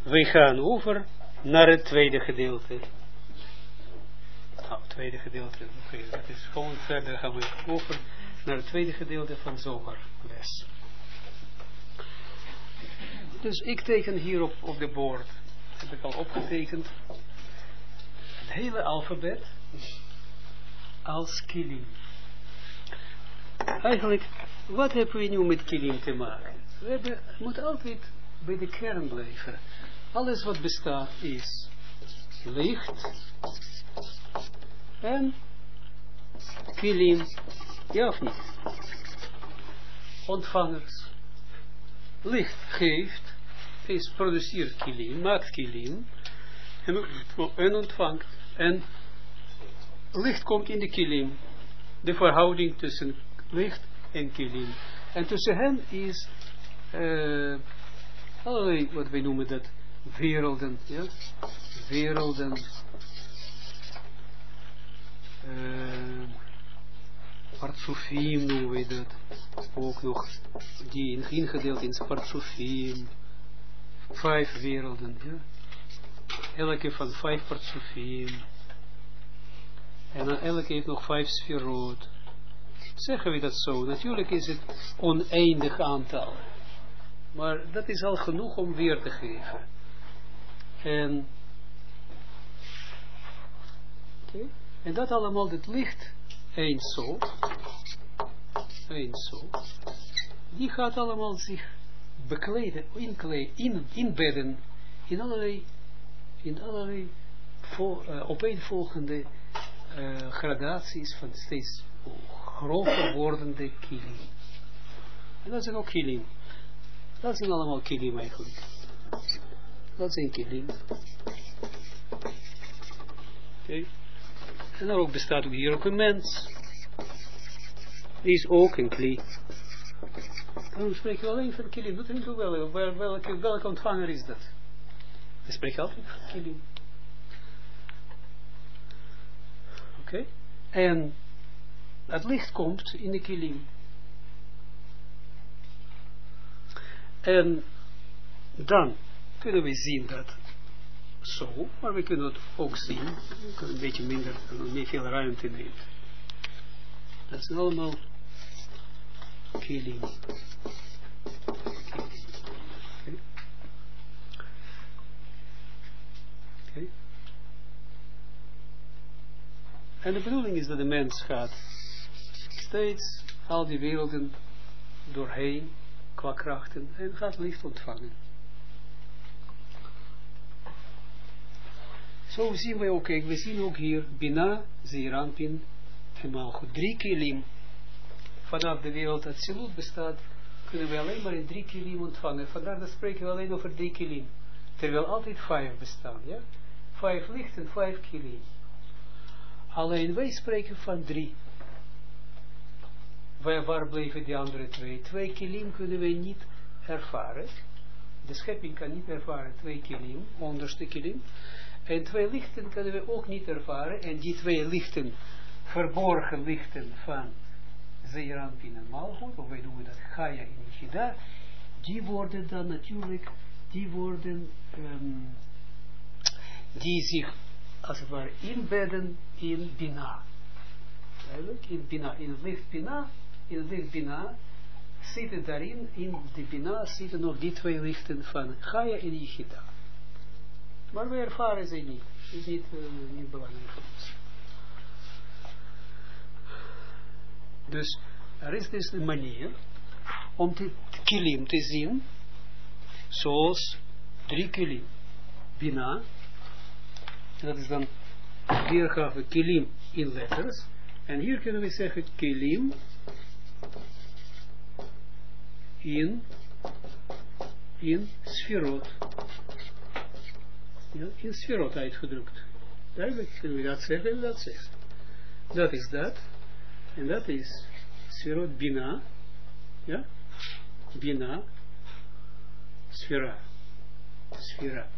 we gaan over naar het tweede gedeelte. Nou, het tweede gedeelte, oké, dat is gewoon verder gaan we over naar het tweede gedeelte van Zohar les. Dus ik teken hier op de bord, heb ik al opgetekend, het hele alfabet als kilim. Eigenlijk, wat hebben we nu met kilim te maken? We moeten altijd bij de kern blijven. Alles wat bestaat is licht en kilim, ja of niet? Ontvangers. Licht geeft, produceert kilim, maakt kilim en ontvangt. En licht komt in de kilim. De verhouding tussen licht en kilim. En tussen hen is allerlei, wat wij noemen dat, werelden, ja? Werelden, partsofim noemen we dat, ook nog, die ingedeeld in partsofim, 5 werelden, ja? Elke van 5 partsofim, en dan elke heeft nog 5 sferot. Zeggen we dat zo? Natuurlijk is het oneindig aantal. Maar dat is al genoeg om weer te geven. En, en dat allemaal, het licht, Ein Sof, die gaat allemaal zich bekleden, inbedden in allerlei opeenvolgende gradaties van steeds groter wordende kilim. En dat zijn ook kilim. Dat zijn allemaal kilim eigenlijk. Dat zijn kilim. Oké. En dan ook bestaat ook hier ook een mens. Die is ook een kli. Dan spreken we alleen van kilim. Doet er niet toe welke ontvanger is dat? We spreken altijd van kilim. Oké. En het licht komt in de kilim. En dan kunnen we zien dat zo, maar we kunnen het ook zien, we kunnen een beetje minder, niet veel ruimte nemen. Dat zijn allemaal kilim. Okay. En de bedoeling is dat de mens gaat steeds al die werelden doorheen qua krachten en gaat licht ontvangen. Zo zien we ook, we zien ook hier Bina, Zeeranpin en Malchut. 3 kilim. Vanaf de wereld dat Zilut bestaat, kunnen we alleen maar in 3 kilim ontvangen. Vandaar dat spreken we alleen over 3 kilim. Terwijl altijd 5 bestaan, ja? 5 licht en 5 kilim. Alleen wij spreken van 3. Waar blijven die andere 2? 2 kilim kunnen we niet ervaren. De schepping kan niet ervaren 2 kilim, onderste kilim. En 2 lichten kunnen we ook niet ervaren. En die 2 lichten, verborgen lichten van Zeeranpin en Malchut, of wij noemen dat Chaya en Yichida, die worden dan natuurlijk, die zich als het ware inbedden in Bina. Duidelijk, in Bina, in het licht Bina, zitten daarin, in de Bina zitten nog die 2 lichten van Chaya en Yichida. Maar we ervaren ze niet. Het is niet belangrijk voor ons. Dus er is dus een manier om de kilim te zien, zoals 3 kilim. Bina, dat is dan weergave kilim in letters. En hier kunnen we zeggen kilim in sferot. Ja, in sferot uitgedrukt. Duidelijk kunnen we dat zeggen en dat zeggen. Dat is dat. En dat is sferot bina. Ja? Bina. Sfera. Sfera.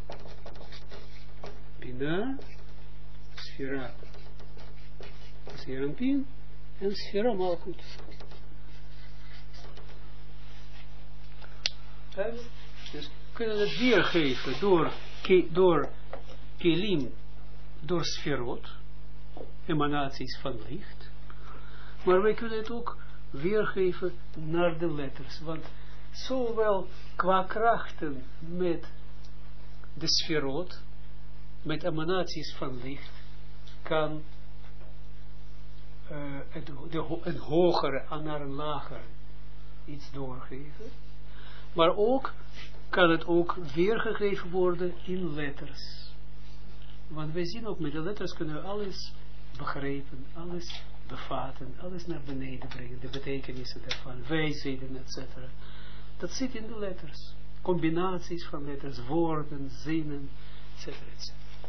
Bina. Sfera. Zeeranpin. En sfera Malchut. Dus kunnen het weergeven door kelim, door sferot, emanaties van licht. Maar wij kunnen het ook weergeven naar de letters. Want zowel qua krachten met de sferot, met emanaties van licht, kan een hogere naar een lager iets doorgeven. Maar ook kan het ook weergegeven worden in letters. Want wij zien ook met de letters kunnen we alles begrijpen, alles bevatten, alles naar beneden brengen, de betekenissen daarvan, wijsheden, etc. Dat zit in de letters. Combinaties van letters, woorden, zinnen, etc. etc.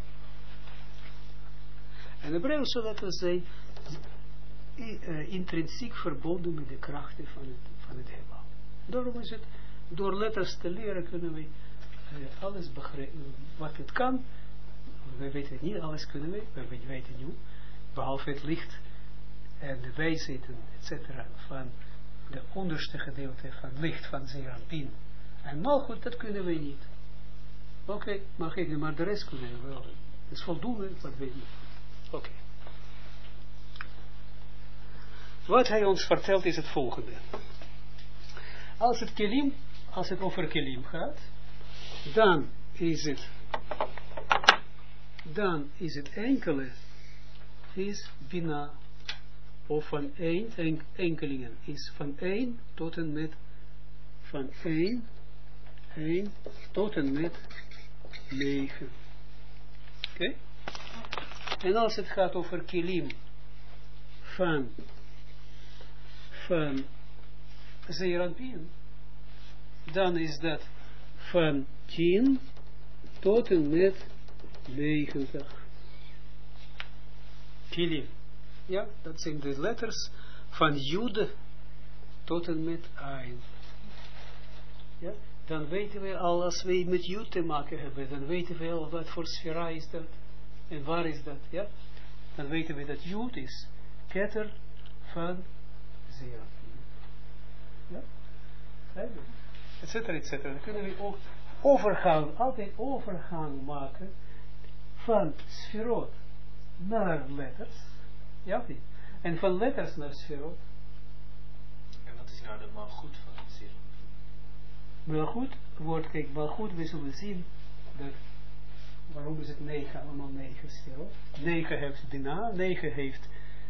En de Hebreeuwse letters zijn intrinsiek verbonden met de krachten van het heelal. Daarom is het, door letters te leren kunnen we alles begrijpen, wat het kan. We weten niet alles kunnen we weten nu, behalve het licht en de wijsheden, etc. van de onderste gedeelte van licht van Zeranpin. En Malchut, dat kunnen we niet. Oké, maar de rest kunnen we wel. Het is voldoende wat we niet. Oké. Wat hij ons vertelt is het volgende. Als het over kelim gaat, dan is het enkele, is bina, of van 1, enkelingen, is van 1 tot en met, van 1 tot en met 9. Oké? En als het gaat over kelim, van Zeranpin, dan is dat van 10 tot en met 90. Kelim. Ja, dat zijn de letters van Jude tot en met 1. Ja, dan weten we al, als we met Jude te maken hebben, dan weten we al wat voor sfera is dat en waar is dat, ja. Dan weten we dat Jude is ketter van Zeranpin. Ja, etcetera, etcetera. Dan kunnen we ook altijd overgang maken van sferot naar letters. Ja of niet? En van letters naar sferot. En wat is nou de malgoed van het Zeranpin? Malgoed wordt, kijk, malgoed, we zullen zien dat, waarom is het 9, allemaal 9 sferot. 9 heeft Bina, 9 heeft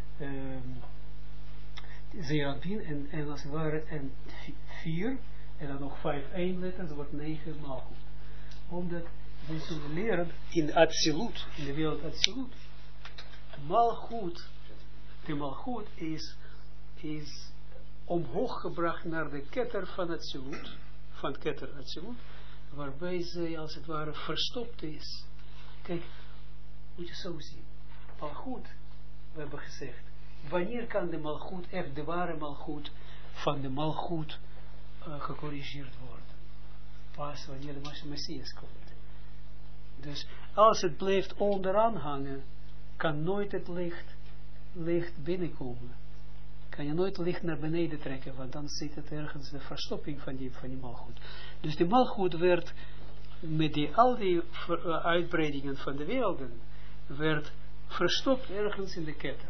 Zeranpin en als het ware en 4 en dan nog 5 eenletters, dat wordt 9 malgoed. Omdat we zullen leren in absoluut, in de wereld absoluut. Malgoed, de malgoed is omhoog gebracht naar de ketter van absoluut, van ketter absoluut, waarbij zij als het ware verstopt is. Kijk, moet je zo zien. Malgoed, we hebben gezegd, wanneer kan de malgoed, echt de ware malgoed, van de malgoed gecorrigeerd worden? Pas wanneer de Messias komt. Dus als het blijft onderaan hangen, kan nooit het licht binnenkomen. Kan je nooit licht naar beneden trekken, want dan zit het ergens de verstopping van die malgoed. Dus de malgoed werd met al die uitbreidingen van de werelden, werd verstopt ergens in de ketter.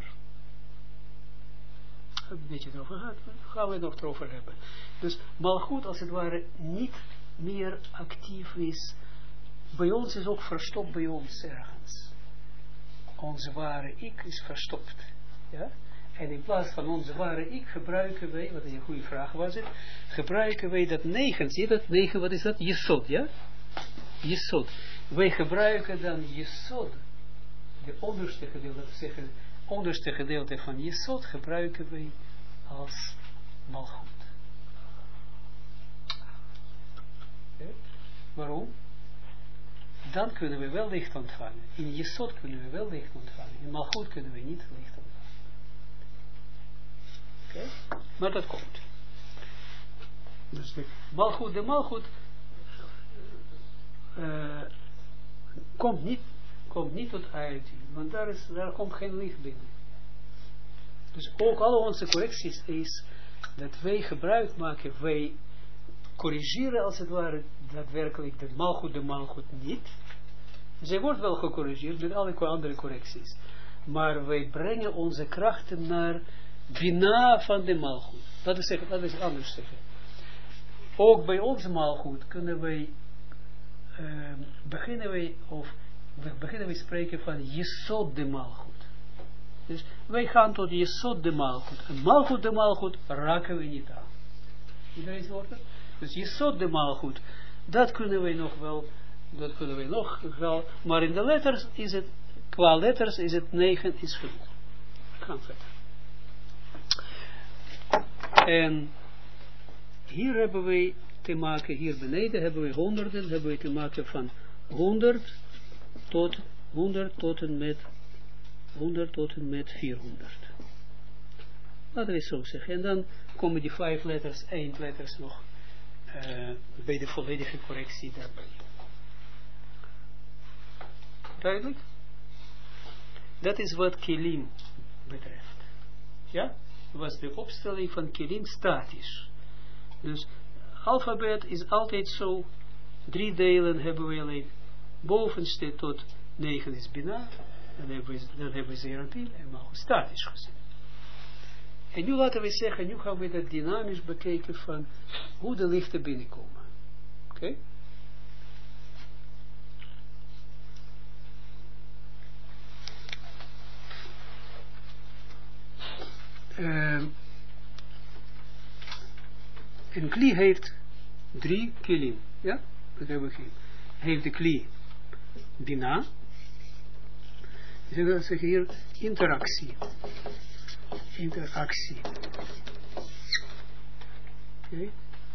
Een beetje erover gehad, gaan we het nog erover hebben. Dus malgoed als het ware niet meer actief is. Bij ons is ook verstopt bij ons ergens. Onze ware ik is verstopt. Ja? En in plaats van onze ware ik gebruiken wij, wat een goede vraag was het, gebruiken wij dat 9, zie je dat? 9, wat is dat? Jesod, ja? Jesod. Wij gebruiken dan Jesod, de onderste gedeelte, dat zeggen, onderste gedeelte van Jesod gebruiken wij als malgoed. Okay. Waarom? Dan kunnen we wel licht ontvangen. In Jesod kunnen we wel licht ontvangen. In malgoed kunnen we niet licht ontvangen. Okay. Maar dat komt. Dus de malgoed komt niet tot uiting, want daar komt geen licht binnen. Dus ook alle onze correcties is dat wij gebruik maken, wij corrigeren als het ware daadwerkelijk de malgoed niet. Zij wordt wel gecorrigeerd met alle andere correcties. Maar wij brengen onze krachten naar bina van de malgoed. Dat is anders zeggen. Ook bij ons malgoed kunnen wij beginnen wij spreken van Jesod de malgoed. Dus wij gaan tot Jesod de malgoed. En malgoed de malgoed raken we niet aan. Iedereen hoort het? Dus Jesod de malgoed, dat kunnen wij nog wel, maar in de letters is het, qua letters is het 9 is genoeg. Gaan verder. En hier hebben wij te maken, hier beneden hebben we honderden, hebben we te maken van 100 tot en met 400. Laten we het zo zeggen. En dan komen die 5 letters, eindletters nog bij de volledige correctie daarbij. Duidelijk? Dat is wat kilim betreft. Ja? Was de opstelling van kilim statisch. Dus alfabet is altijd zo. 3 delen hebben we alleen. Bovenste tot 9 is bina. Dan hebben we zeeranpien en maar statisch gezien. En nu laten we zeggen, nu gaan we dat dynamisch bekijken van hoe de lichten binnenkomen. Oké? Een kli heeft 3 kilim. Ja? Dat hebben we gezien. Hij heeft de kli bina. Dus dat zeggen hier interactie. Interactie. Okay.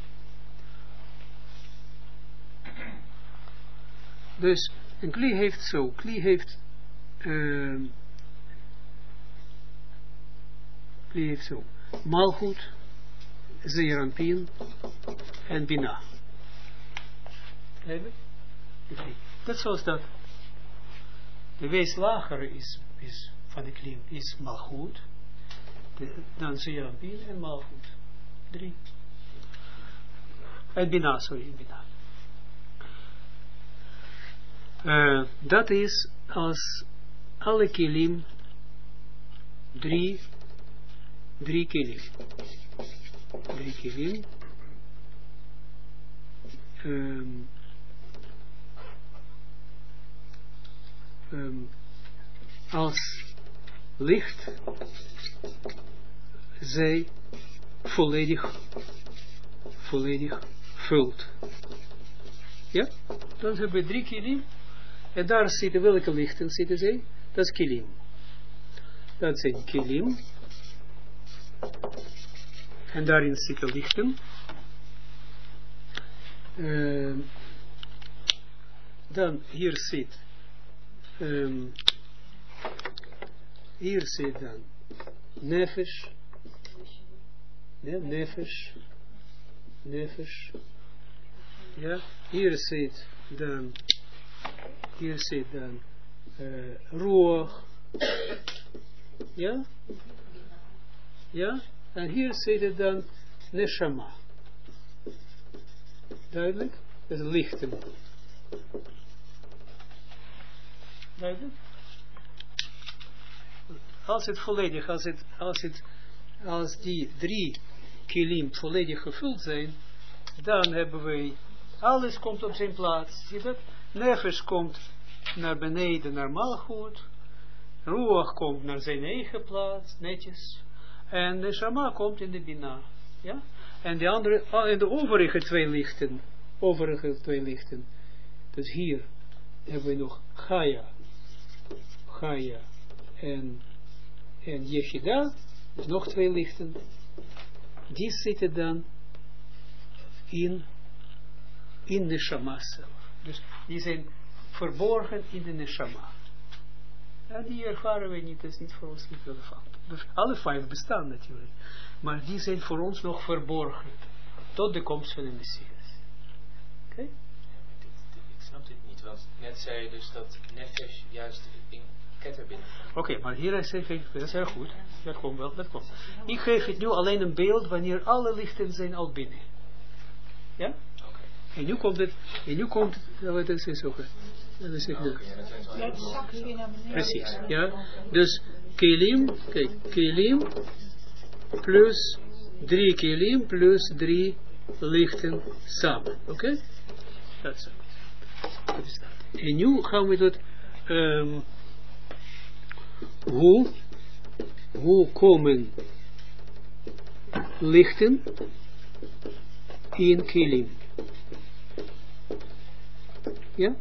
Dus een kli heeft zo. Kli heeft zo. Malchut, zeeranpien en bina. Dat zoals dat. De wees lagere is van de klim is malchut. Dan zeeranpien en malchut. 3. En bina, sorry, bina. Dat is als alle kilim 3 kilim. 3 kilim. Als licht zij volledig vult. Ja? Dan hebben we 3 kilim. En daar zitten welke lichten zitten zij? Dat is kilim. Dat zijn kilim. En daarin zitten lichten. Dan hier zit dan nefesh. Nefesh. Ja, hier zit dan ruach. Ja? Ja? En hier zit dan neshama. Duidelijk? Dat is lichten. Duidelijk? Als het volledig, als die 3 kilim volledig gevuld zijn, dan hebben wij, alles komt op zijn plaats. Zie je dat? Nefesh komt naar beneden, naar malchut. Ruach komt naar zijn eigen plaats, netjes. En de Shama komt in de Bina. Ja? En de andere, en de overige 2 lichten. Dus hier hebben we nog Chaya en Yechida. Dus nog 2 lichten. Die zitten dan in de Shama zelf. Dus die zijn verborgen in de Neshama. Ja, die ervaren we niet, dat is niet voor ons niet relevant. Dus alle 5 bestaan natuurlijk. Maar die zijn voor ons nog verborgen. Tot de komst van de Messias. Oké? Ik snap dit niet, want net zei je dus dat nefesh juist in ketter binnenkomt. Oké, maar hier zeg ik, dat is heel goed. Dat komt wel, dat komt. Ik geef het nu alleen een beeld wanneer alle lichten zijn al binnen. Ja? En nu komt het, wat is het zo? Precies, ja. Dus kelim, kijk, kelim plus 3 kelim plus 3 lichten samen. Oké? Dat is het. En nu gaan we dat, hoe komen lichten in kelim? Ja?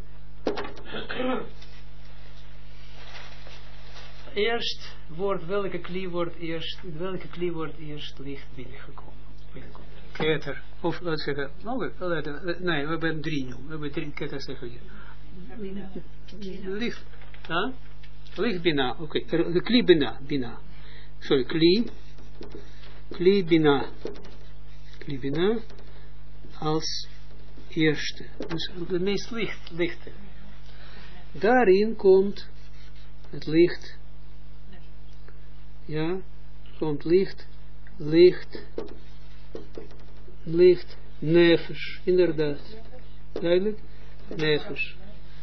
Eerst wordt, welke kli wordt eerst licht binnengekomen? Keter, of wat zeggen, nee, we hebben 3 nu, we hebben 3 keter zeggen hier. Licht, licht bina, oké, de kli bina, sorry, kli bina, als eerste, dus de meest lichte. Daarin komt het licht, ja, komt licht, nefesh, inderdaad, duidelijk, nefesh.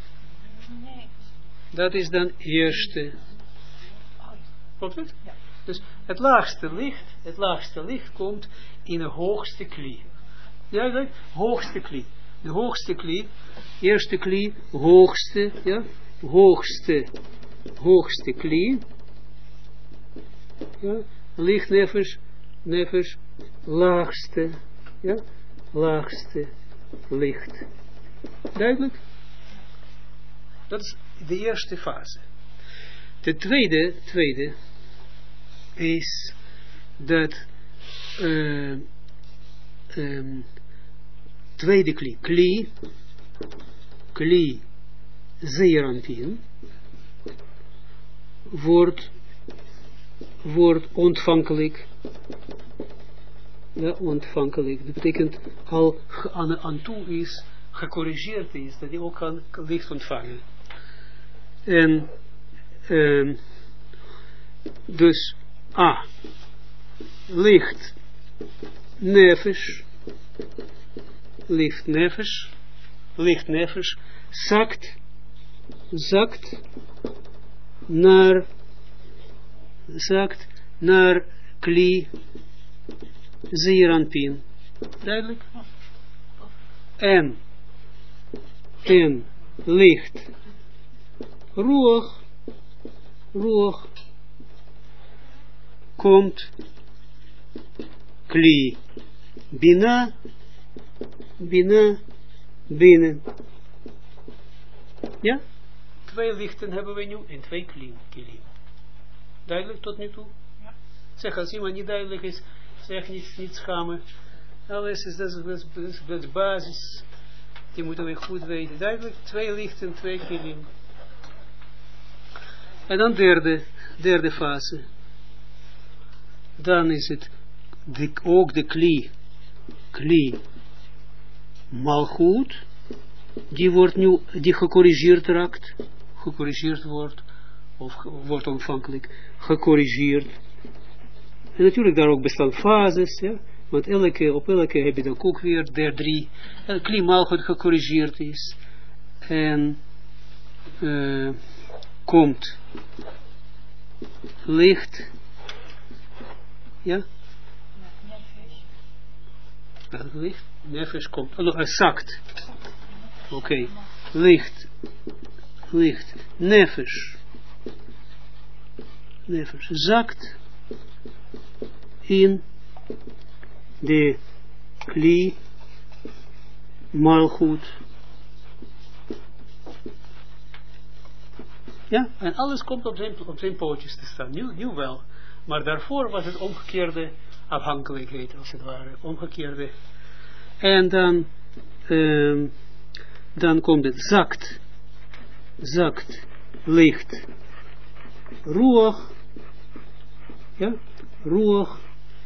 Dat is dan eerste. Klopt het? Ja. Dus het laagste licht komt in de hoogste kli. Duidelijk, hoogste kli. De hoogste kli, eerste kli, hoogste, ja, hoogste kli, ja, licht nefesh, laagste, ja, laagste licht. Duidelijk? Dat is de eerste fase. De tweede is dat tweede kli zeeranpien wordt ontvankelijk. Ja, ontvankelijk. Dat betekent al aan toe is, gecorrigeerd is, dat hij ook kan licht ontvangen. En dus licht nefesh zakt naar kli zeeranpien. Duidelijk? En licht ruach komt kli bina binnen. Ja? 2 lichten hebben we nu en 2 kilim. Duidelijk tot nu toe? Ja. Zeg, als iemand niet duidelijk is, zeg niet schamen. Alles is dat basis. Die moeten we goed weten. Duidelijk, 2 lichten, 2 kilim. En dan derde fase. Dan is het ook de kli malchut, die gecorrigeerd wordt, of wordt ontvankelijk gecorrigeerd. En natuurlijk daar ook bestaan fases, ja, want op elke heb je dan ook weer der 3, en kli malchut gecorrigeerd is, en komt licht, ja, licht, nefesh komt, zakt, oké, licht, nefesh zakt in de kli malchut. Ja, en alles komt op zijn pootjes te staan, nu wel, maar daarvoor was het omgekeerde afhankelijkheid, als het ware, omgekeerde. En dan komt het zakt, licht, ruach, ja, ruach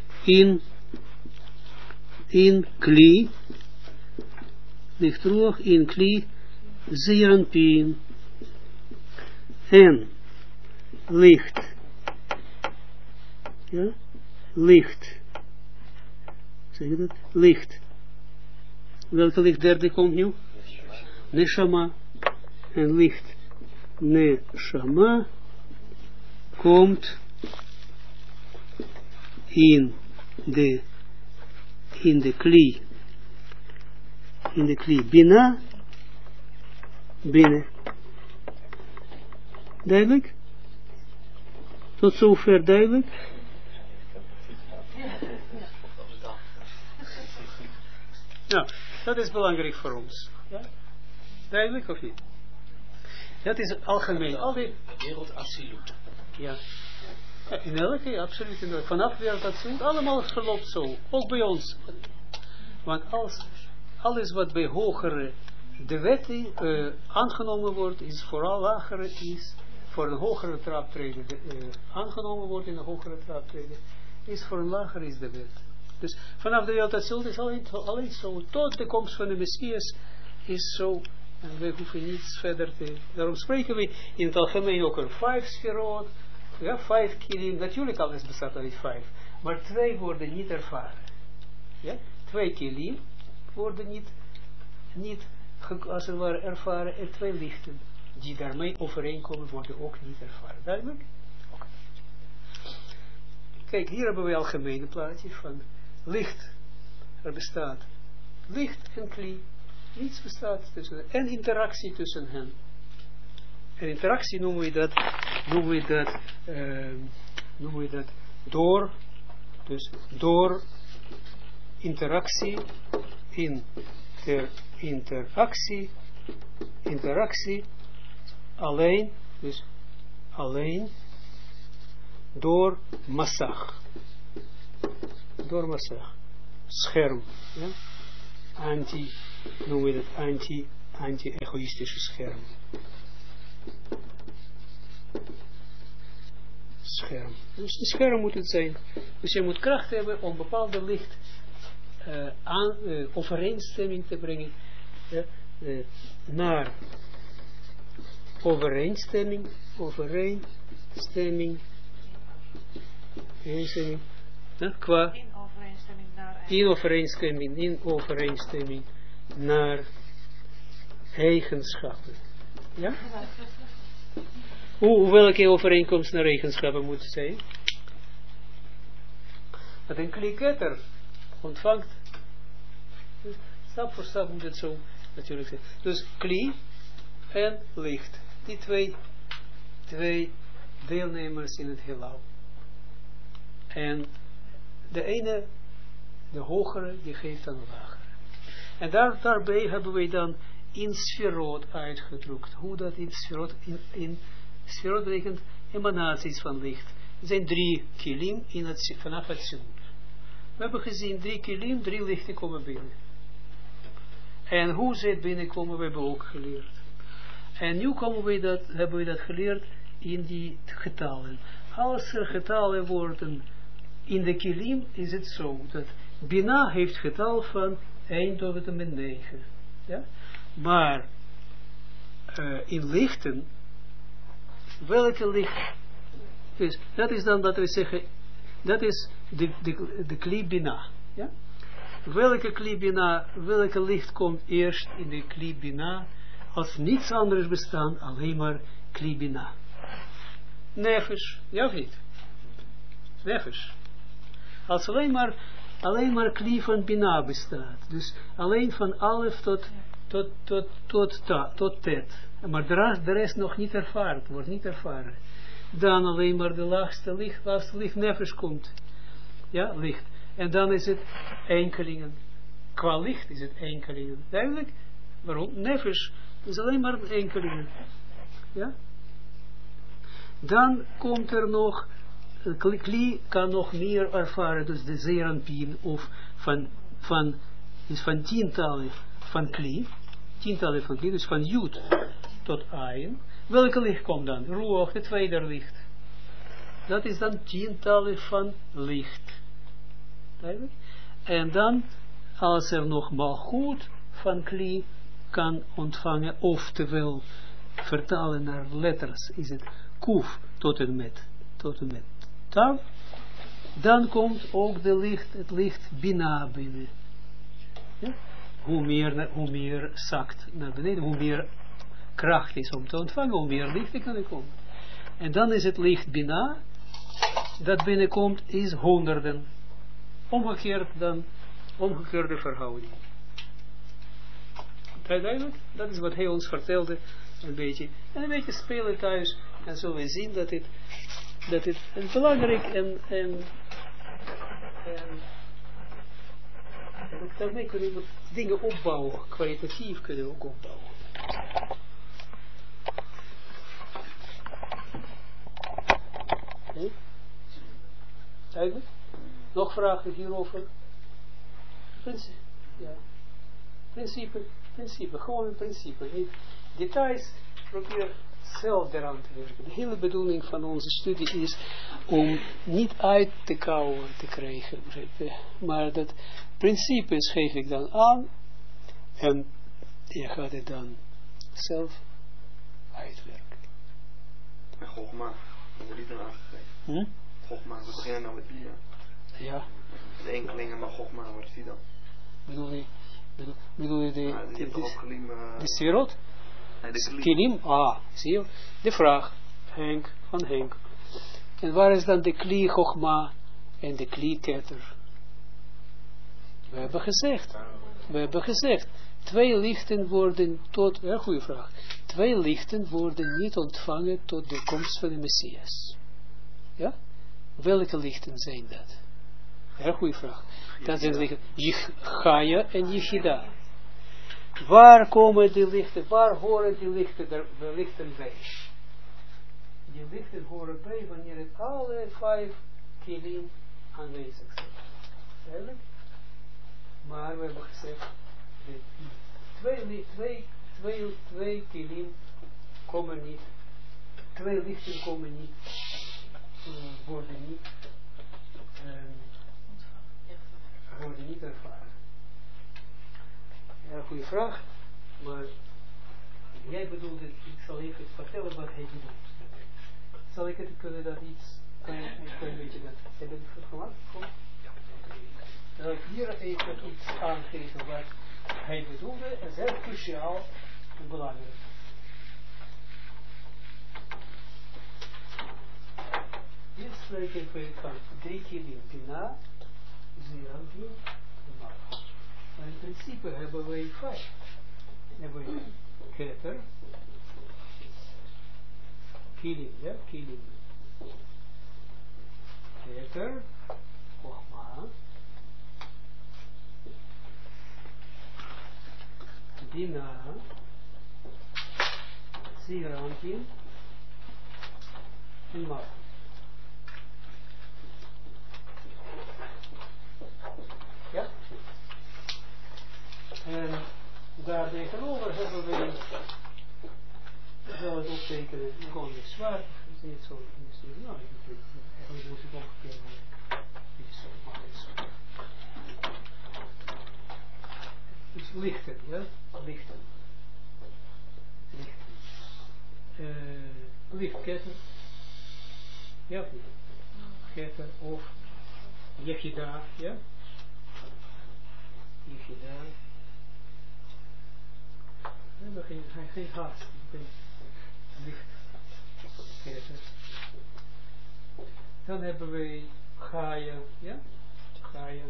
in kli, licht ruach in kli, zeeranpien, en licht, ja, licht, zeg je dat? Licht Welke licht derde komt nu? Neshama. En licht Neshama komt in de kli. In de kli Bina. Binnen. Duidelijk? Tot zover duidelijk? Ja, dat is belangrijk voor ons. Ja? Duidelijk of niet? Dat is algemeen. Al die wereld absoluut. Ja. In elke, absoluut. In elke. Vanaf wereld absoluut. Allemaal verloopt zo. Ook bij ons. Want alles wat bij hogere de wet aangenomen wordt, is vooral lagere is voor een hogere traptreden. Aangenomen wordt in een hogere traptreden, is voor een lagere is de wet. Dus vanaf de wereld absoluut is alleen zo. Tot de komst van de Messias is zo. En we hoeven niets verder te... Daarom spreken we in het algemeen ook over 5 sferot. Ja, 5 kilim. Natuurlijk alles bestaat uit 5. Maar 2 worden niet ervaren. Ja? 2 kilim worden niet als het ware ervaren. En 2 lichten die daarmee overeenkomen worden ook niet ervaren. Duidelijk? Okay. Kijk, hier hebben we een algemene plaatje van licht. Er bestaat licht en kli. Niets bestaat tussen en interactie tussen hen. En interactie noemen we dat door, dus door interactie interactie alleen, dus alleen door massag. Door massag. Scherm. Ja? Noemen we dat anti-egoïstische scherm. Scherm. Dus een scherm moet het zijn. Dus je moet kracht hebben om bepaalde licht overeenstemming te brengen naar overeenstemming qua in overeenstemming naar eigenschappen. Ja? Welke overeenkomst naar eigenschappen moet het zijn? Dat een kliketter ontvangt. Stap voor stap moet het zo natuurlijk zijn. Dus kli en licht. Die twee deelnemers in het heelal. En de ene, de hogere, die geeft aan de lagere. En daarbij hebben wij dan in sferot uitgedrukt. Hoe dat in sferot betekent emanaties van licht. Er zijn 3 kilim vanaf het ziel. We hebben gezien 3 kilim, 3 lichten komen binnen. En hoe ze binnenkomen, we hebben ook geleerd. En nu hebben we dat geleerd in die getallen. Als er getallen worden in de kilim, is het zo dat Bina heeft getal van 1 tot en met 9. Ja? Maar in lichten, welke licht? Dus dat is dan dat we zeggen, dat is de kli Bina. Ja? Welke kli Bina, welke licht komt eerst in de kli Bina, als niets anders bestaan, alleen maar kli Bina. Nefesh, ja of niet? Nefesh. Als alleen maar kli van Bina bestaat. Dus alleen van alef tot tet. Maar de rest nog niet ervaren, wordt niet ervaren. Dan alleen maar de laagste licht nefesh komt. Ja, licht. En dan is het enkelingen. Qua licht is het enkelingen. Duidelijk? Waarom? Nefesh is alleen maar enkelingen. Ja? Dan komt er nog, kli kan nog meer ervaren, dus de zeeranpien of van tientallen van kli, dus van Jud tot Ayin. Welke licht komt dan? Ruach, het tweede licht. Dat is dan tientallen van licht. Duidelijk? En dan, als er nog malchut van kli kan ontvangen, oftewel vertalen naar letters, is het kuf tot en met tav, dan komt ook het licht Bina binnen. Ja? hoe meer zakt naar beneden, hoe meer kracht is om te ontvangen, hoe meer licht kan er komen. En dan is het licht Bina, dat binnenkomt, is honderden. Omgekeerd dan, omgekeerde verhouding. Duidelijk? Dat is wat hij ons vertelde, een beetje. En een beetje spelen thuis, en zo we zien dat het belangrijk en daarmee kunnen we dingen opbouwen, kwalitatief kunnen we ook opbouwen. Nee? Duidelijk? Nog vragen hierover? Ja. Principe, gewoon een principe. Niet details, probeer zelf eraan te werken. De hele bedoeling van onze studie is om niet uit te kouwen te krijgen. Maar dat principes geef ik dan aan en je gaat het dan zelf uitwerken. En Chogma, hoe wordt die dan aangegeven? Chogma, we beginnen nou met die. Ja. De enkelingen, maar Chogma, wat is die dan? Bedoel je de sferot? Nee, de Kilim? Zie je? De vraag. Van Henk. En waar is dan de kli Chogma en de kli Keter? We hebben gezegd, 2 lichten worden goede vraag, 2 lichten worden niet ontvangen tot de komst van de Messias. Ja? Welke lichten zijn dat? Erg goede vraag. Dat zijn lichten, Chaya en Yechida. Waar komen die lichten, waar horen die lichten bij? Die lichten horen bij wanneer het alle 5 kilim aanwezig zijn. Duidelijk? Maar we hebben gezegd, twee kilim komen niet, 2 lichten komen niet, worden niet ervaren. Ja, goede vraag, maar jij bedoelde, ik zal even vertellen wat hij bedoelt. Zal ik het kunnen dat iets, een klein beetje dat, heb je het gemaakt? Dan zal ik hier even iets aangeven wat hij bedoelde, en is heel cruciaal en belangrijk. Hier spreken we van 3 kilim, Bina, Zeranpin en Malach. Maar in principe hebben wij 5. Hebben we Keter, Kilim, ja, Kilim. Keter, Chogma, Bina, Zeranpin en Malach. Ja? En daar tegenover hebben we, ik zal het optekenen, gewoon met zwart, het is niet zo, nou, eigenlijk moet ik omgekeerd worden. Dit is zo, maar het is zo. Dus lichten, ja? Lichten. Lichtketten. Ja of niet? Ketten of Yechida, ja? Yechida. We hebben geen haast. Lichtketten. Dan hebben we Chaya, ja? Chaya.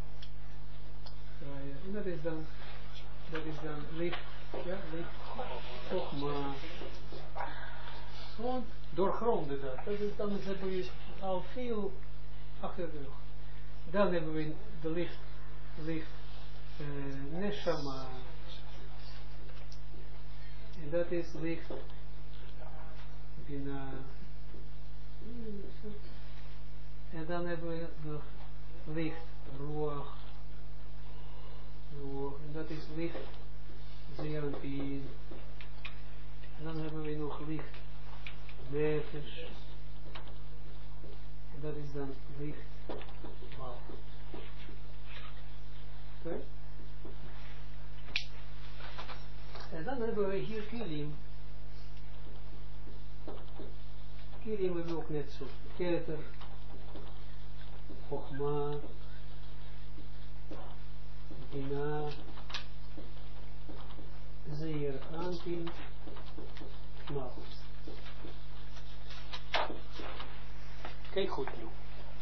En dat is dan licht, ja, licht, Chogma. Gewoon doorgronden dat. Dan hebben we al veel achter de rug. Dan hebben we de licht Neshama. En dat is licht Bina. En dan hebben we nog licht Ruach. En dat is licht Zeranpin. En dan hebben we nog licht Nefesh. En dat is dan licht Malach. Okay. En dan hebben we hier Kilim. Kilim hebben we ook net zo. Keter, Chogma, Bina, Zeranpin, Malchut. Kijk goed nu.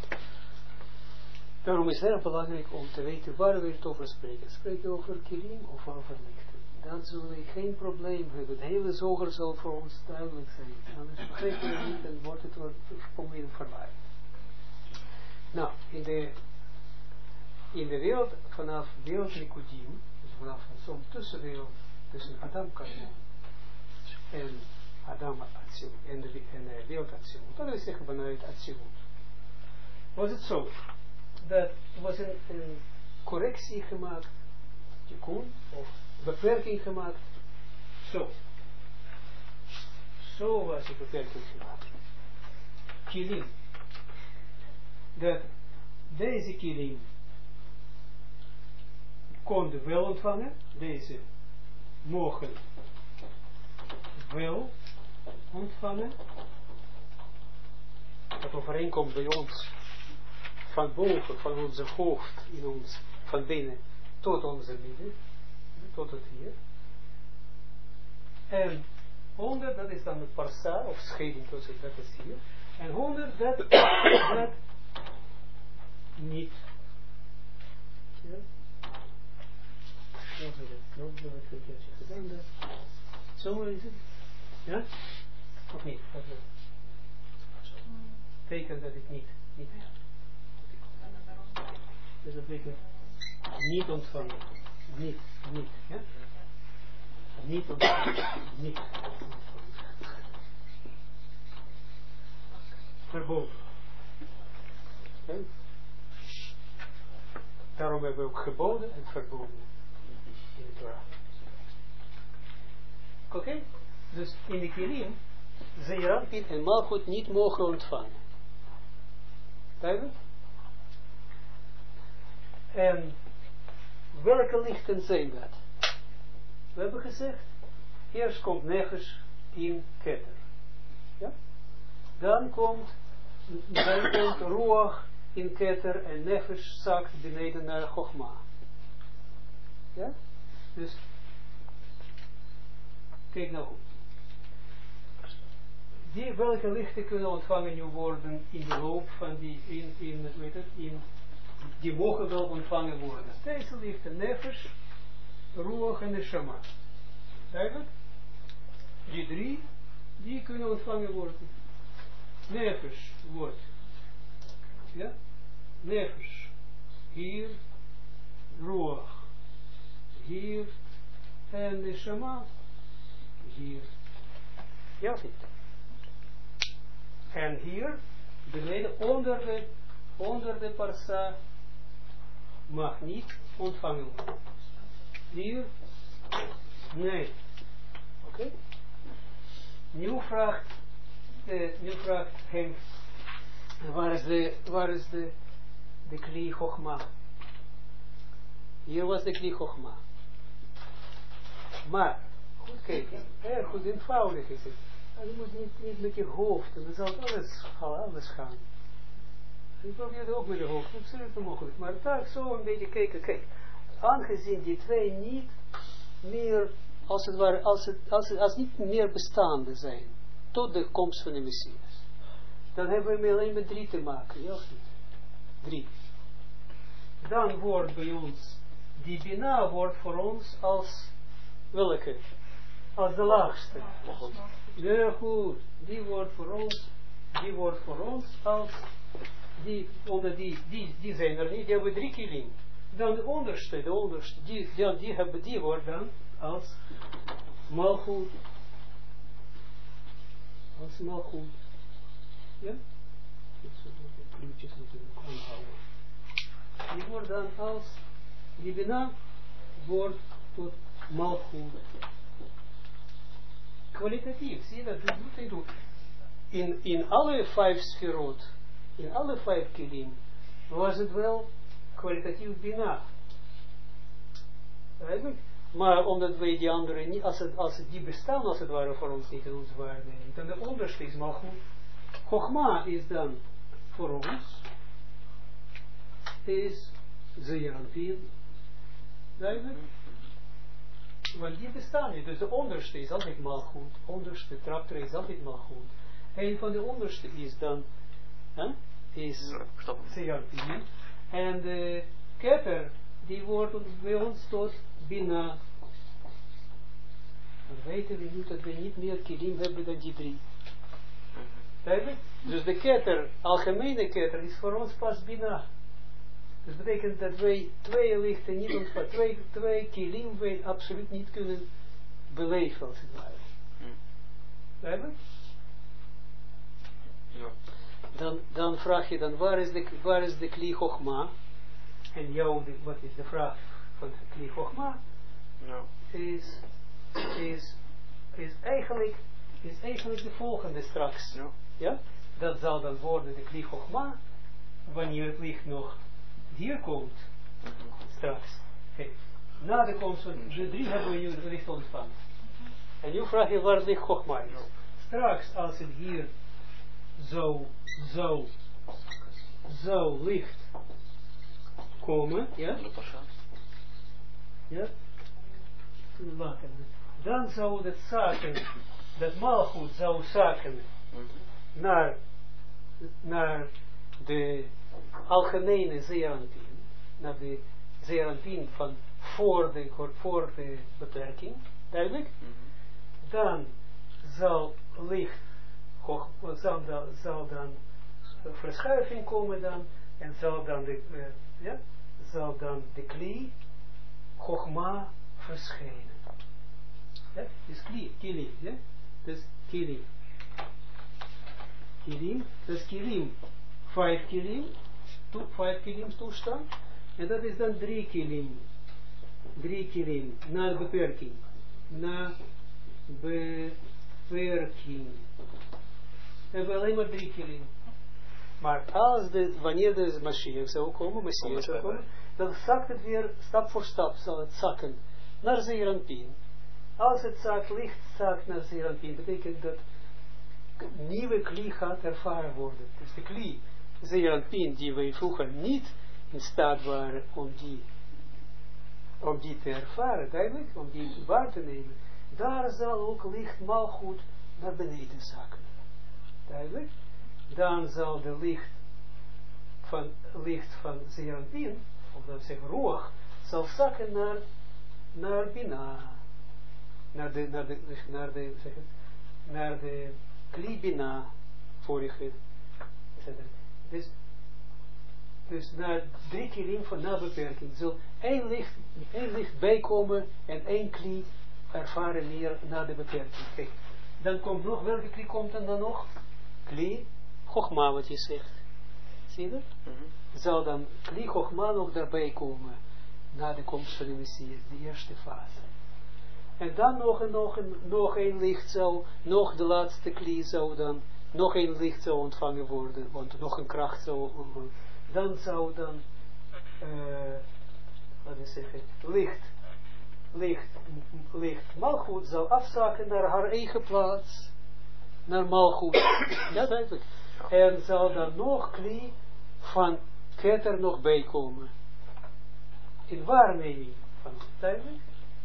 Daarom is het erg belangrijk om te weten waar we het over spreken. Spreken we over kilim of over lichten. Dan zullen we geen probleem hebben. De hele zoger zal voor ons duidelijk zijn. Anders begrijpen we niet en wordt het onmiddellijk verwaard. Nou, in de wereld, vanaf wereld Nikodim, dus vanaf zo'n tussenwereld tussen Adam Kadmon en Adam Atsilut en de wereld Atsilut, dat wil zeggen vanuit Atsilut, was het zo, dat was een correctie gemaakt, tikkun, of beperking gemaakt, zo was de beperking gemaakt. Kilim, dat deze kilim konden wel ontvangen, deze mogen wel ontvangen. Dat overeenkomt bij ons van boven, van onze hoofd, in ons, van binnen tot onze midden, tot het hier. En 100, dat is dan de parsa, of scheiding tussen, dat is hier. En 100, dat niet. Ja. Zo is het. Ja? Of niet? Teken dat ik niet. Dus dat betekent niet ontvangen. Niet. Ja? Niet ontvangen. Niet ontvangen. Verboden. Okay. Daarom hebben we ook geboden en verboden in de Torah. Oké? Dus in de kilim, Zeranpin en Malchut niet mogen ontvangen. Duidelijk? En welke lichten zijn dat? We hebben gezegd, eerst komt Nefesh in Keter. Ja? Dan komt Ruach in Keter en Nefesh zakt beneden naar Chochma. Ja? Dus, kijk nou goed. Welke lichten kunnen ontvangen nu worden in de loop van die, die mogen wel ontvangen worden. Deze lichten, Nefesh, Ruach en Neshama. Duidelijk? Die drie, die kunnen ontvangen worden. Nefesh wordt, ja, Nefesh, hier, Ruach, hier, en Neshama, hier. Ja of niet? En hier, beneden, onder de parsa, mag niet ontvangen worden. Hier, nee. Oké? Nu vraagt hem, waar is de kli Chochma? Hier was de kli Chochma. Maar, goed kijken, erg goed eenvoudig is het. Je moet niet met je hoofd, en dan zal alles gaan. Je probeert het ook met je hoofd, absoluut mogelijk. Maar daar zo een beetje kijken, kijk. Aangezien die twee niet meer, als het ware, als niet meer bestaande zijn, tot de komst van de Messias, dan hebben we alleen met 3 te maken, ja of niet? 3. Dan wordt bij ons, die Bina wordt voor ons als, welke? Als de laagste. Heel goed. Die wordt voor ons als, die zijn er niet, die hebben 3 kilim. Dan de onderste, die wordt dan als Malchut. Als Malchut. Ja? Ik zal de kluutjes natuurlijk aanhouden. Die wordt dan als, die Bina wordt tot Malchut. Kwalitatief, zie je dat? Dat moet ik doen. In alle 5 sferot, in alle 5 kilim, was het wel kwalitatief Bina. Eigenlijk. Maar omdat wij die anderen niet, als die bestaan als het ware voor ons niet in ons waarneming, dan de onderste is maar goed. Chochma is dan voor ons, is Zeranpin. Duidelijk? want die bestaan niet. Dus de onderste is altijd malgoed. Onderste traptree is altijd malgoed. Een van de onderste is dan, is Zeranpin. En de ketter, die wordt bij ons tot Bina. Dan weten we nu dat we niet meer kilim hebben dan die 3. Dus de ketter, algemene ketter, is voor ons pas Bina. Dus dat betekent dat wij 2 lichten niet ontvangen, 2 kilim wij absoluut niet kunnen beleven als het ware. Duidelijk? Ja. Dan vraag je dan, waar is de kli chokma? En wat is de vraag van de kli chokma? Ja. Is eigenlijk de volgende straks. Ja. Ja? Dat zal dan worden de kli chokma, wanneer het licht nog hier komt, straks. Hey. Na de komst van de 3 hebben we nu het licht ontvangen. En nu vraag je waar het licht chokma is. Straks, als het hier zo licht komen, ja? Ja? Dan zou dat zaken, dat malgoed zou zaken naar de algemene zeeranpien, naar de zeeranpien van voor de beperking, duidelijk? Dan zal licht, zal dan verschuiving komen dan, en zal dan de kli, chokma, verschijnen. Ja? Dus kilim, ja? Dus kilim. Dus kilim, 5 kilim, 5 kilim toestand, en dat is dan 3 kilim. 3 kilim, na beperking. Na beperking. We hebben alleen maar 3 kilim. Maar wanneer de Mashiach zou komen, dan zakt het weer, stap voor stap zal het zakken naar Zeeranpien. Als het zakt, licht zakt naar Zeeranpien, betekent dat nieuwe kli gaat ervaren worden. Dus de kli, Zeeranpien, die wij vroeger niet in staat waren om die te ervaren, duidelijk, om die waar te nemen, daar zal ook licht malgoed naar beneden zakken. Duidelijk? Dan zal de licht van Zeeranpien, of dat zeggen Ruach, zal zakken naar Bina, naar de Kli Bina, vorige. Dus naar 3 kilim van nabeperking zal één licht bijkomen en 1 kli ervaren meer na de beperking. Kijk, dan komt nog, welke kli komt dan nog? Kli Chokma, wat je zegt. Zie je dat? Zal dan Kli Chokma nog daarbij komen na de komst van de Messias, de eerste fase. En dan nog een licht zou, nog de laatste Kli zou dan, nog een licht zou ontvangen worden, want nog een kracht zou, dan zou dan, laten we zeggen, licht malgoed zal afzakken naar haar eigen plaats, naar malgoed, ja duidelijk, en zal dan nog Kli van ketter nog bijkomen, in waarneming van duidelijk.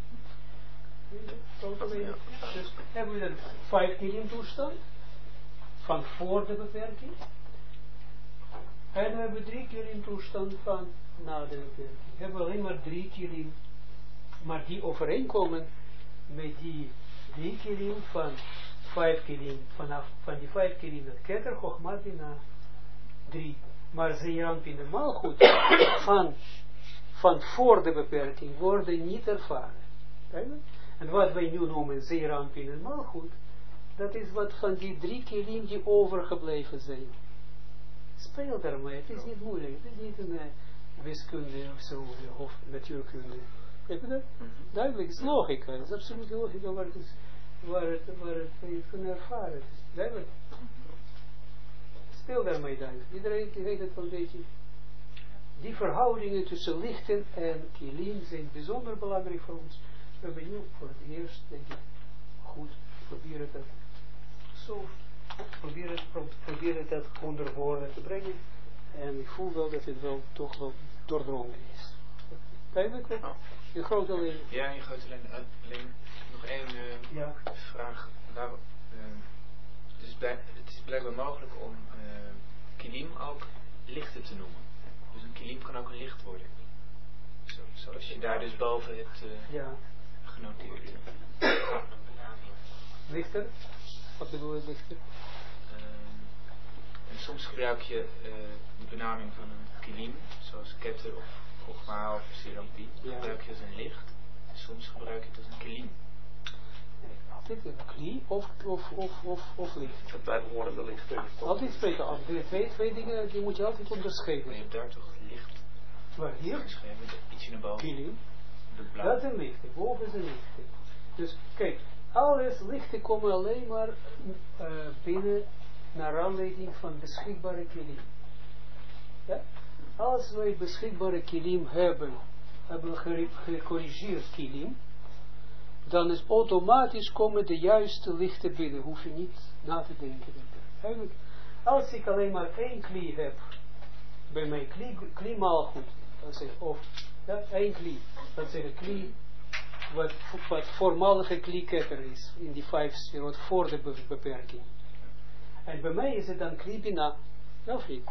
Dus hebben we dan 5 kilim toestand van voor de beperking. En we hebben 3 kilim toestand van na de beperking. We hebben alleen maar 3 kilim. Maar die overeenkomen met die 3 kilim van 5 kilim. Van die 5 kilim dat ketter, chokma, bina 3. Maar Zeeranpien en malgoed van voor de beperking worden niet ervaren. En wat wij nu noemen Zeeranpien en malgoed, dat is wat van die 3 kilim die overgebleven zijn. Speel daarmee, het is niet moeilijk, het is niet een wiskunde of zo, of natuurkunde. Kijk je dat? Duidelijk, het is logica, het is absoluut logica waar het je kunt ervaren. Het is duidelijk. Speel daarmee duidelijk. Iedereen weet het wel een beetje. Die verhoudingen tussen lichten en kilim zijn bijzonder belangrijk voor ons. We hebben nu voor het eerst, denk ik, goed proberen dat zo, proberen dat onder woorden te brengen. En ik voel wel dat het wel toch wel doordrongen is. Duidelijk? Je grote alleen. Ja, je grote alleen nog één vraag. Dus het is blijkbaar mogelijk om kilim ook lichten te noemen. Dus een kilim kan ook een licht worden. Zoals je daar dus boven hebt genoteerd. Lichter? Wat bedoel je lichter? En soms gebruik je de benaming van een kilim, zoals ketter of chogma of serampie, gebruik je als een licht. En soms gebruik je het als een kilim. Altijd een kli of licht. Het bijbehorende licht. Altijd spreken af. Twee dingen die moet je altijd onderscheiden. Maar je hebt daar toch licht waar hier? geschreven, ietsje naar boven. Kilim. Dat is een licht. Boven is een licht. Dus kijk, alles lichten komen alleen maar binnen naar aanleiding van beschikbare kilim. Ja? Als wij beschikbare kilim hebben gecorrigeerd kilim, dan is automatisch komen de juiste lichten binnen. Hoef je niet na te denken. Eigenlijk, als ik alleen maar één kli heb, bij mij kli maal goed, dan zeg of één kli, dan zeg ik kli wat voormalige kliketter is in die 5 sferot voor de beperking. En bij mij is het dan kli bina, of niet?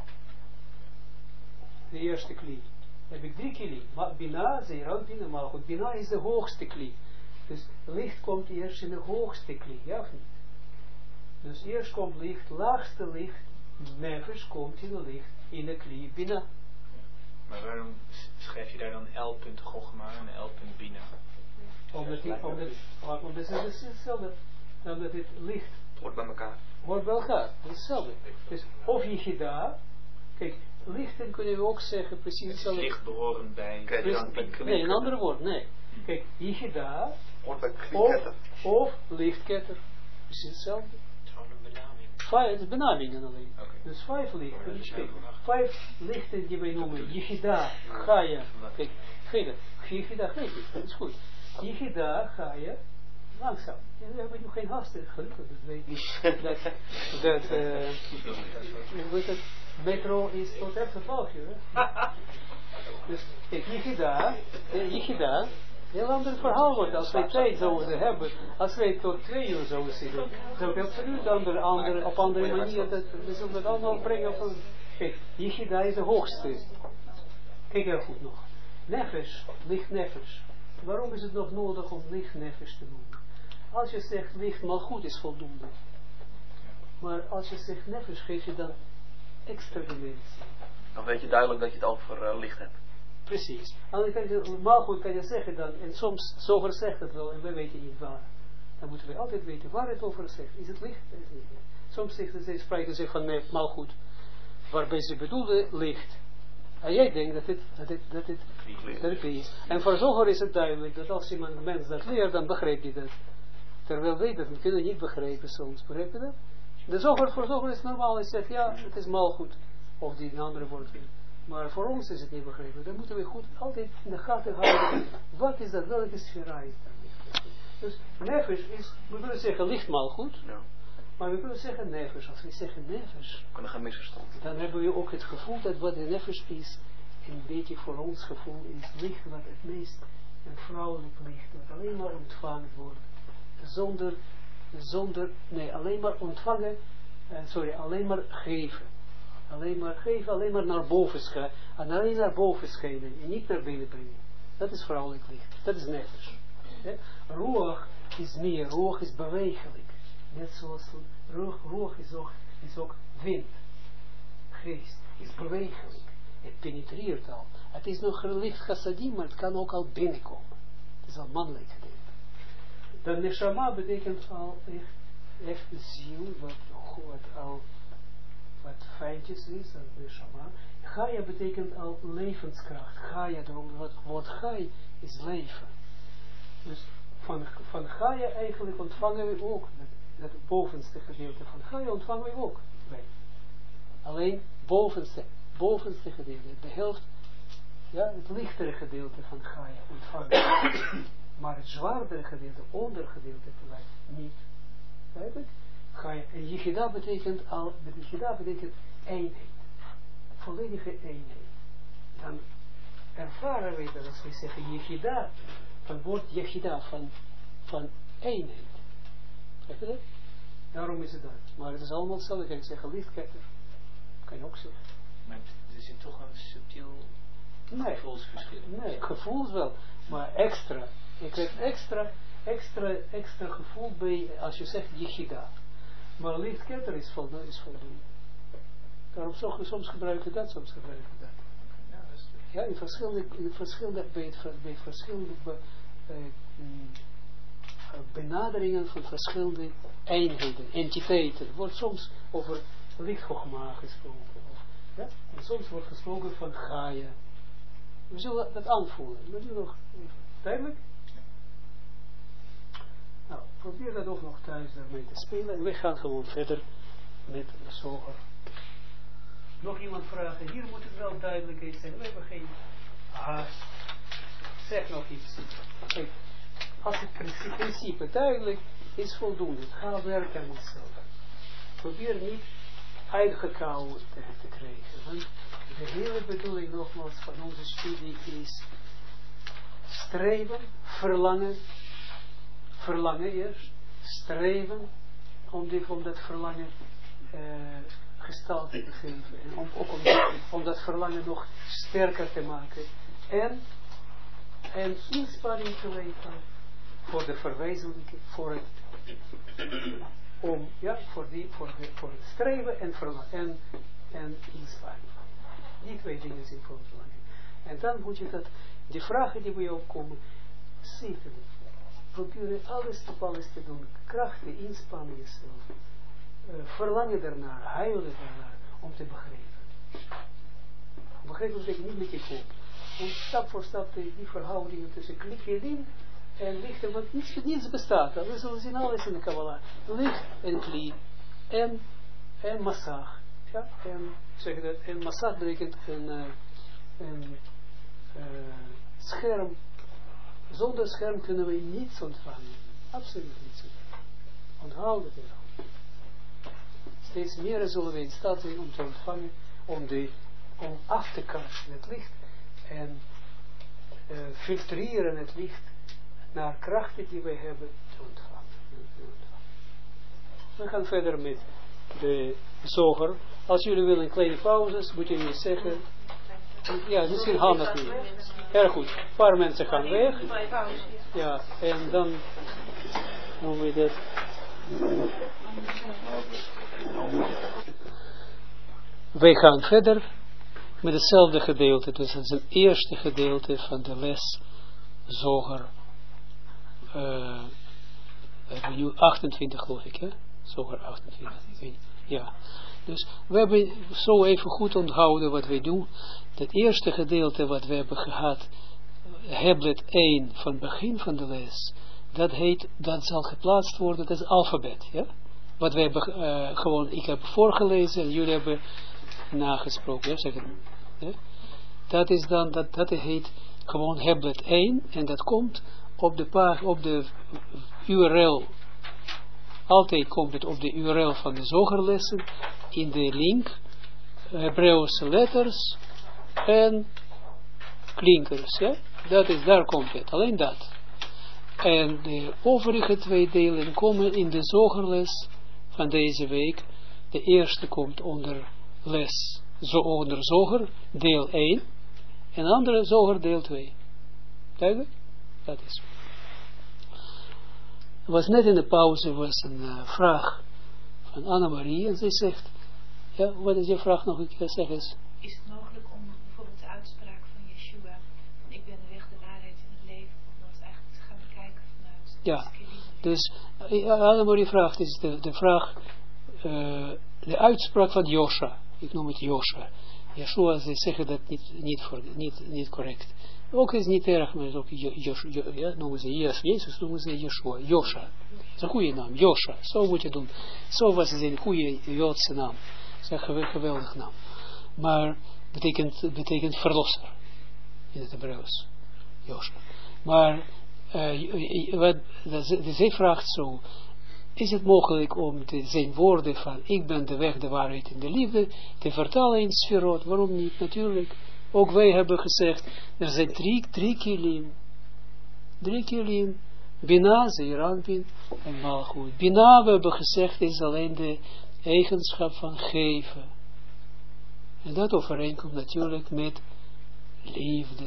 De eerste kli. Dan heb ik 3 kli. Bina, zeeran bina, maar goed, bina is de hoogste kli. Dus licht komt eerst in de hoogste kli, ja of niet? Dus eerst komt licht, laagste licht, nefesh komt in de licht, in de kli bina. Maar waarom schrijf je daar dan L. Chogma en L. Bina? Omdat het is hetzelfde. Omdat het licht hoort bij elkaar. Hoort bij elkaar, dat is hetzelfde. Dus of Yichida, kijk, lichten kunnen we ook zeggen precies hetzelfde. Licht behoren bij... Nee, een ander woord, nee. Kijk, Yichida, of lichtketter, precies hetzelfde. Het is gewoon een benaming. Het is benamingen alleen. Okay. Dus 5 lichten. 5 lichten die wij noemen. Yichida, Chaya. Kijk, geef het. Yichida, geef het. Dat is goed. Yichida, Chaya. Langzaam. We hebben nu geen haast. Gelukkig. Dat weet ik. Metro is tot even 12 uur. Dus kijk, Yichida, heel ander verhaal wordt als wij tijd zouden hebben. Als wij tot 2 uur zouden zitten, zou ik absoluut op andere manier, we zullen dat allemaal brengen. Kijk, Yichida is de hoogste. Kijk heel goed nog. Nefesh, licht nefesh. Waarom is het nog nodig om licht nefesh te noemen? Als je zegt licht malchut is voldoende. Maar als je zegt nefesh, geef je dan extra dimensie. Dan weet je duidelijk dat je het over licht hebt. Precies. Malchut kan je zeggen dan, en soms zover zegt het wel, en we weten niet waar. Dan moeten we altijd weten waar het over zegt. Is het licht? Is het niet? Soms spreken ze van nee, malchut, waarbij ze bedoelde licht. En jij denkt dat het is. En voor zover is het duidelijk dat als iemand een mens dat leert, dan begrijp je dat. Terwijl wij dat kunnen niet begrijpen soms. Begrijp je dat? De zoger voor zoger is normaal. Hij zegt ja, het is malchut. Of die een andere woord. Maar voor ons is het niet begrepen. Dan moeten we goed altijd in de gaten houden. Wat is dat? Welke sfera is dat? Dus nefesh is, we willen zeggen licht malchut. Ja. Maar we kunnen zeggen nefesh. Als we zeggen nefesh, kunnen gaan misverstand. Dan hebben we ook het gevoel dat wat de nefesh is, een beetje voor ons gevoel is licht wat het meest een vrouwelijk licht, dat alleen maar ontvangen wordt. Alleen maar ontvangen, alleen maar geven. Alleen maar geven, alleen maar naar boven schijnen. En alleen naar boven schijnen en niet naar binnen brengen. Dat is vrouwelijk licht. Dat is nefesh. Ja? Ruach is meer, ruach is bewegelijk. Net zoals ruach is ook wind. Geest is bewegelijk. Het penetreert al. Het is nog licht chassadim, maar het kan ook al binnenkomen. Het is al mannelijk gedeelte. De neshama betekent al echt ziel, wat fijntjes is, dat neshama. Chaya betekent al levenskracht. Chaya, daarom het woord chai is leven. Dus van Chaya eigenlijk ontvangen we ook, dat bovenste gedeelte van Chaya ontvangen we ook. Alleen bovenste gedeelte, de helft, ja, het lichtere gedeelte van Chaya ontvangen. Maar het zwaardere gedeelte, ondergedeelte niet. Duidelijk? En Yichida betekent eenheid. Volledige eenheid. Dan ervaren wij dat als we zeggen Yechida, van woord Yechida, van eenheid. Kijk je dat? Daarom is het dat. Maar het is allemaal hetzelfde. Kan je zeggen lichtketter. Kan je ook zeggen. Maar er zit toch een subtiel gevoelsverschil. Nee, gevoels wel. Maar extra. Je krijgt extra gevoel bij als je zegt Yechida. Maar lichtketter is voldoende. Daarom soms gebruik je dat, soms gebruik je dat. Ja, in verschillende benaderingen van verschillende eenheden, entiteiten. Er wordt soms over lichtgogma gesproken. Ja? En soms wordt gesproken van Gaia. We zullen dat aanvoelen. Maar nu nog duidelijk? Nou, probeer dat ook nog thuis daarmee te spelen. En we gaan gewoon verder met de zoger. Nog iemand vragen? Hier moet het wel duidelijkheid zijn. We hebben geen haast. Zeg nog iets. Kijk, als het principe duidelijk is, voldoende. Ga werken aan jezelf. Probeer niet uitgekauwd te krijgen. Want de hele bedoeling nogmaals van onze studie is streven, verlangen eerst, streven om dat verlangen gestalte te geven. En ook om dat verlangen nog sterker te maken. En inspanning te leveren voor de verwezenlijking, voor het streven en verlangen en inspanning. Die twee dingen zijn voor het verlangen. En dan moet je dat, die vragen die bij jou komen, zitten. Probeer alles te doen. Krachten, inspannen jezelf. Verlangen daarnaar, huilen daarnaar, om te begrijpen. Begrijpen betekent niet met je kop. Om stap voor stap die verhoudingen tussen kli en licht, want niets bestaat. We zullen zien alles in de Kabbalah. Licht en kli en massag. Ja, en zeg dat, en massag betekent een scherm. Zonder scherm kunnen we niets ontvangen. Absoluut niets ontvangen. Onthoud het ervan. Steeds meer zullen we in staat zijn om te ontvangen, om af te kasten het licht en filtreren het licht naar krachten die we hebben te ontvangen. We gaan verder met de zoger. Als jullie willen kleine pauzes, moet je nu zeggen. Ja, misschien handig niet. Erg goed. Een paar mensen gaan weg. Ja, en dan doen we dat. Wij gaan verder met hetzelfde gedeelte. Dus dat is het eerste gedeelte van de les Zoger. We hebben nu 28 geloof ik, hè? Zoger 28. Ja. Dus we hebben zo even goed onthouden wat wij doen. Het eerste gedeelte wat we hebben gehad, Heblet 1 van het begin van de les, dat zal geplaatst worden, dat is alfabet, ja? Wat we hebben gewoon, ik heb voorgelezen en jullie hebben nagesproken, ja, zeg het, ja? Dat is dan, dat heet gewoon Heblet 1 en dat komt op de URL, altijd komt het op de URL van de zogerlessen, in de link, Hebreeuwse letters en klinkers, ja? Daar komt het, alleen dat. En de overige twee delen komen in de zogerles van deze week. De eerste komt onder les, onder zoger, deel 1, en de andere zoger, deel 2. Duidelijk? Dat is. Er was net in de pauze was een vraag van Annemarie en zij zegt, ja, wat is je vraag nog een keer, zeg eens. Is het mogelijk om bijvoorbeeld de uitspraak van Yeshua, van ik ben de weg, de waarheid en het leven, om dat eigenlijk te gaan bekijken vanuit ja, dus Annemarie vraagt, is de vraag, de uitspraak van Josha, ik noem het Josha. Yeshua, ze zeggen dat niet correct. Ook is niet erg, maar ook noemen ze Jezus, noemen ze Yeshua, Josha. Dat is een goede naam, Josha. Zo moet je doen. Zo was het een goede Joodse naam. Dat is een geweldige naam. Maar betekent verlosser. In het Hebreeuws. Josha. Maar zij vraagt zo. Is het mogelijk om zijn woorden van ik ben de weg, de waarheid en de liefde te vertalen in Sferot? Waarom niet? Natuurlijk. Ook wij hebben gezegd, er zijn drie kilim. 3 kilim. Bina, Zeeranpin en Malchut. Bina, we hebben gezegd, is alleen de eigenschap van geven. En dat overeenkomt natuurlijk met liefde.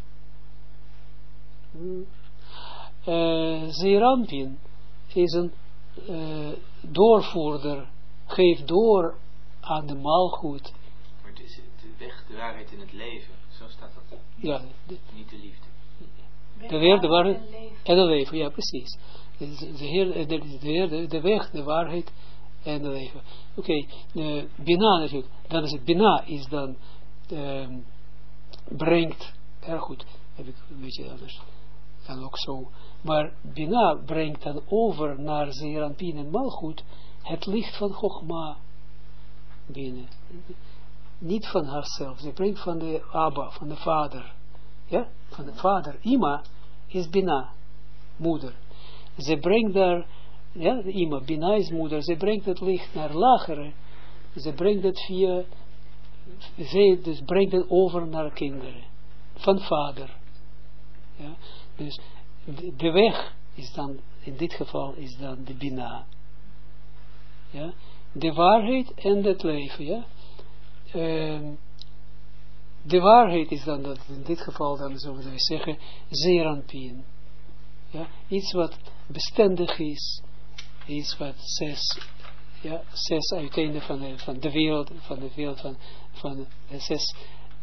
Zeeranpin is een doorvoerder, geeft door aan de Malchut. Maar het is de weg, de waarheid in het leven, zo staat dat. Ja, niet de liefde. De waarheid en het leven, ja precies. De weg, de waarheid en het leven. Oké, Bina natuurlijk. Dan is het Bina is dan brengt, erg goed, heb ik een beetje anders. Dan ook zo. Maar Bina brengt dan over naar Zeeranpin en Malchut het licht van Chogma binnen. Niet van haarzelf. Ze brengt van de Abba, van de vader. Ja, van de vader. Ima is Bina, moeder. Ze brengt daar, ja, Ima, Bina is moeder. Ze brengt het licht naar lagere. Ze brengt het via, ze dus brengt het over naar kinderen. Van vader. Ja, dus de weg is dan, in dit geval is dan de Bina. Ja, de waarheid en het leven, ja. De waarheid is dan, dat in dit geval dan, zullen we zeggen, Zeeranpin. Ja, iets wat bestendig is, iets wat zes uiteinden van de wereld, van de 6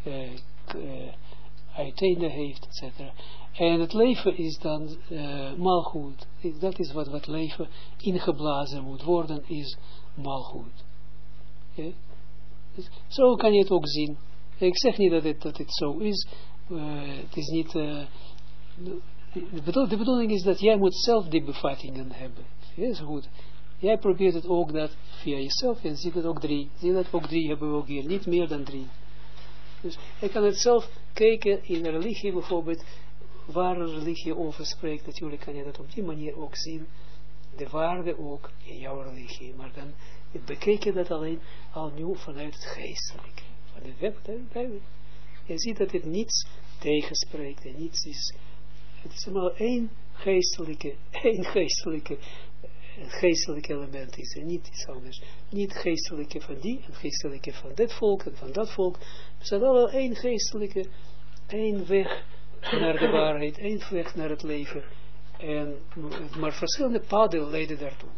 uiteinden heeft, etc. En het leven is dan Malchut. Dat is wat leven ingeblazen moet worden, is Malchut. Ja? Dus zo kan je het ook zien. Ik zeg niet dat het zo is. Het is niet... de bedoeling is dat jij moet zelf die bevattingen hebben. Ja, is goed. Jij probeert het ook dat via jezelf. En ziet het ook 3. Zie dat ook 3 hebben we ook hier. Niet meer dan 3. Dus je kan het zelf kijken in de religie bijvoorbeeld. Waar een religie over spreekt. Natuurlijk kan je dat op die manier ook zien. De waarde ook in jouw religie. Maar dan bekijk je dat alleen al nu vanuit het geestelijke. Van de web. Je ziet dat het niets tegenspreekt. En niets is... Het is maar één geestelijke element is en niet iets anders. Niet geestelijke van die en geestelijke van dit volk en van dat volk. Er zijn allemaal één geestelijke, één weg naar de waarheid, één weg naar het leven. En, maar verschillende paden leiden daartoe.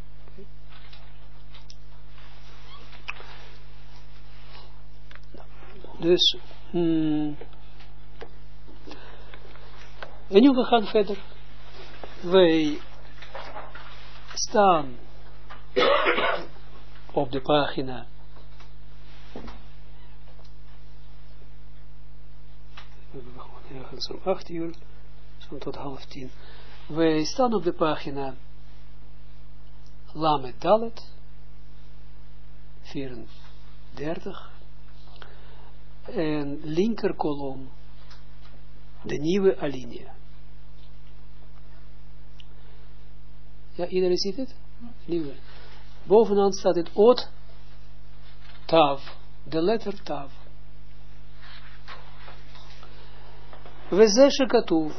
Dus, en nu we gaan verder. Wij staan op de pagina we begonnen ergens om 8 uur, zo tot 9:30. Wij staan op de pagina Lamed Dalet 34 en linker kolom de nieuwe alinea. Ja, iedereen ziet het? Nieuwe. Bovenaan staat het Ot Tav, de letter Tav. Weze katuv.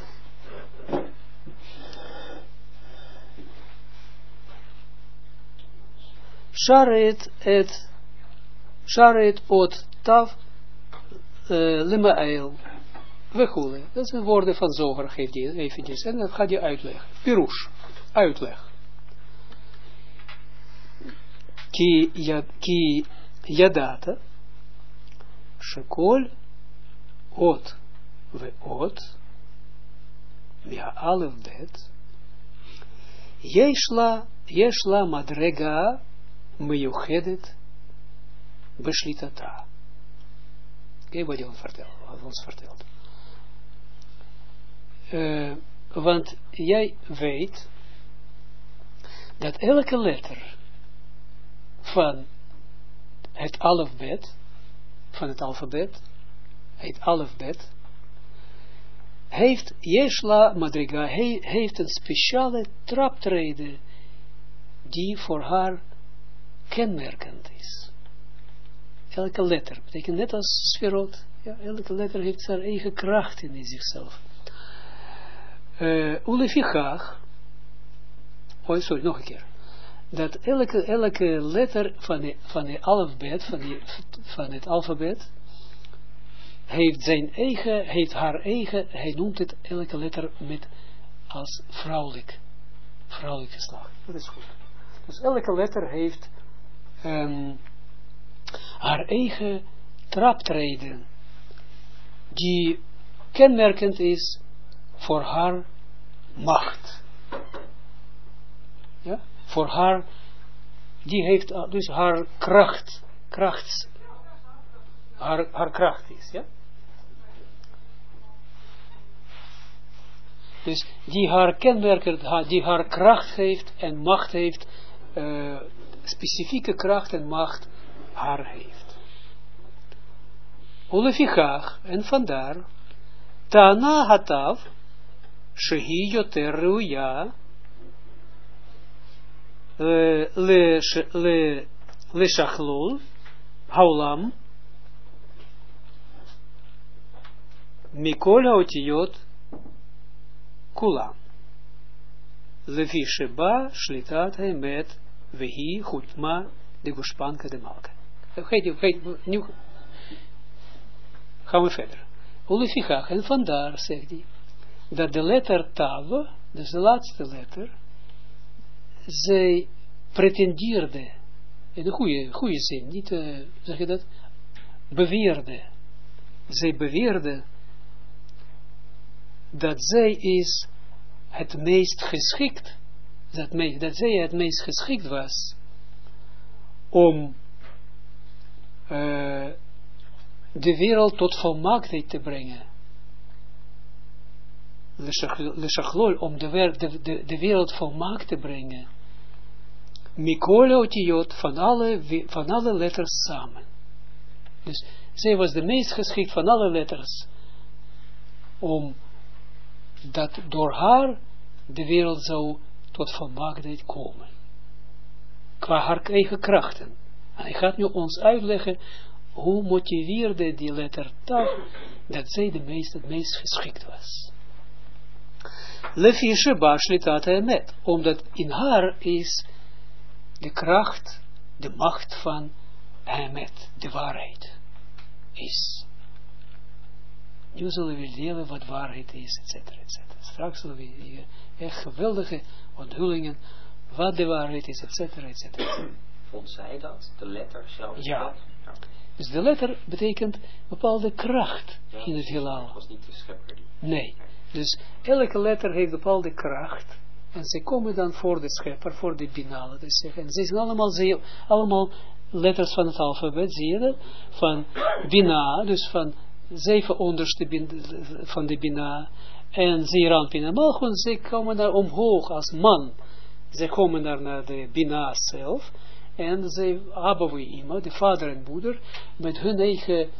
Sharet Ot Tav Limael. Wegholen. Dat zijn woorden van Zoger, geeft hij eventjes. En dat gaat je uitleggen. Pirush. Uitleg. Ki yadata shekol ot ve ot via alef bet yeshla madrega meyuchedet beshlitata. Kijk wat hij ons vertelt. Want jij weet dat elke letter van het alfabet, het alfabet, heeft Yeshla Madriga, heeft een speciale traptreden die voor haar kenmerkend is. Elke letter betekent net als sferot, Ja, elke letter heeft zijn eigen kracht in zichzelf. Ulefichach, sorry, nog een keer. Dat elke letter van het alfabet heeft haar eigen, hij noemt het elke letter met als vrouwelijk geslacht. Dat is goed. Dus elke letter heeft haar eigen traptreden, die kenmerkend is voor haar macht. Ja? Voor haar, die heeft dus haar kracht haar kracht is, ja. Dus die haar kenmerken, die haar kracht heeft en macht heeft, specifieke kracht en macht haar heeft. Ulefichach, en vandaar, Tana hatav, shehi yoter ruya, le shachlol, haulam, mikol haotiyot, kulam. Levi sheba, shlitat hemet, vehi, chutma, de gushpanka de malka. Nu gaan we verder. Ulefichach, en vandaar zegt hij, dat de letter Tav, dus de laatste letter, zij pretendeerde, in een goede zin, niet, zeg je dat, beweerde, zij beweerde, dat zij is het meest geschikt, dat zij het meest geschikt was, om de wereld tot volmaaktheid te brengen. Le shachlol, om de wereld volmaakt te brengen. Mikol otiyot, van alle letters samen. Dus zij was de meest geschikt van alle letters, om dat door haar de wereld zou tot volmaaktheid komen. Qua haar eigen krachten. En hij gaat nu ons uitleggen hoe motiveerde die letter Tav dat zij het meest geschikt was. Lefi sheba shlitat emet, omdat in haar is de kracht, de macht van emet, de waarheid is. Nu zullen we delen wat waarheid is, etc. Straks zullen we echt geweldige onthullingen, wat de waarheid is, etc. Vond zij dat? De letter zelf? Ja. Dus de letter betekent bepaalde kracht in het heelal. Het was niet de schepper die... Nee. Dus elke letter heeft bepaalde kracht. En ze komen dan voor de schepper, voor de binale. Dus en ze zijn allemaal letters van het alfabet, zie je dat? Van bina, dus van 7 onderste van de bina. En zeeranpin en malchun, ze komen daar omhoog als man. Ze komen daar naar de bina zelf. En ze, Abba we Ima, de vader en moeder, met hun eigen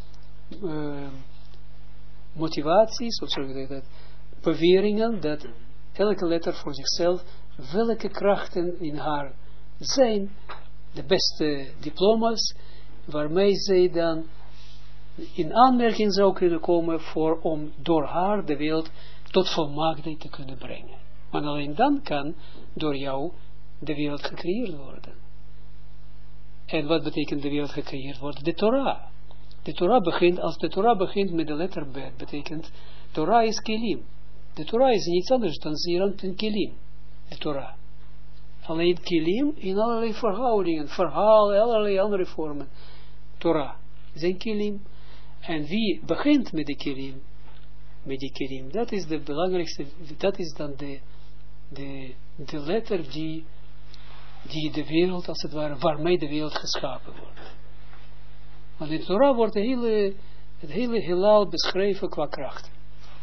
motivaties, of zeg dat, beweringen, dat elke letter voor zichzelf, welke krachten in haar zijn, de beste diploma's, waarmee zij dan in aanmerking zou kunnen komen om door haar de wereld tot volmaaktheid te kunnen brengen. Want alleen dan kan door jou de wereld gecreëerd worden. En wat betekent de wereld gecreëerd worden? De Torah. Als de Torah begint met de letter Bet, betekent Torah is Kelim. De Torah is niets anders dan Zirant en Kelim. De Torah. Alleen Kelim in allerlei verhoudingen, verhalen, allerlei andere vormen. Torah zijn Kelim. En wie begint met de Kelim? Met die Kelim. Dat is de belangrijkste, dat is dan de letter die de wereld, als het ware, waarmee de wereld geschapen wordt. Want in de Torah wordt het hele heelal beschreven qua kracht.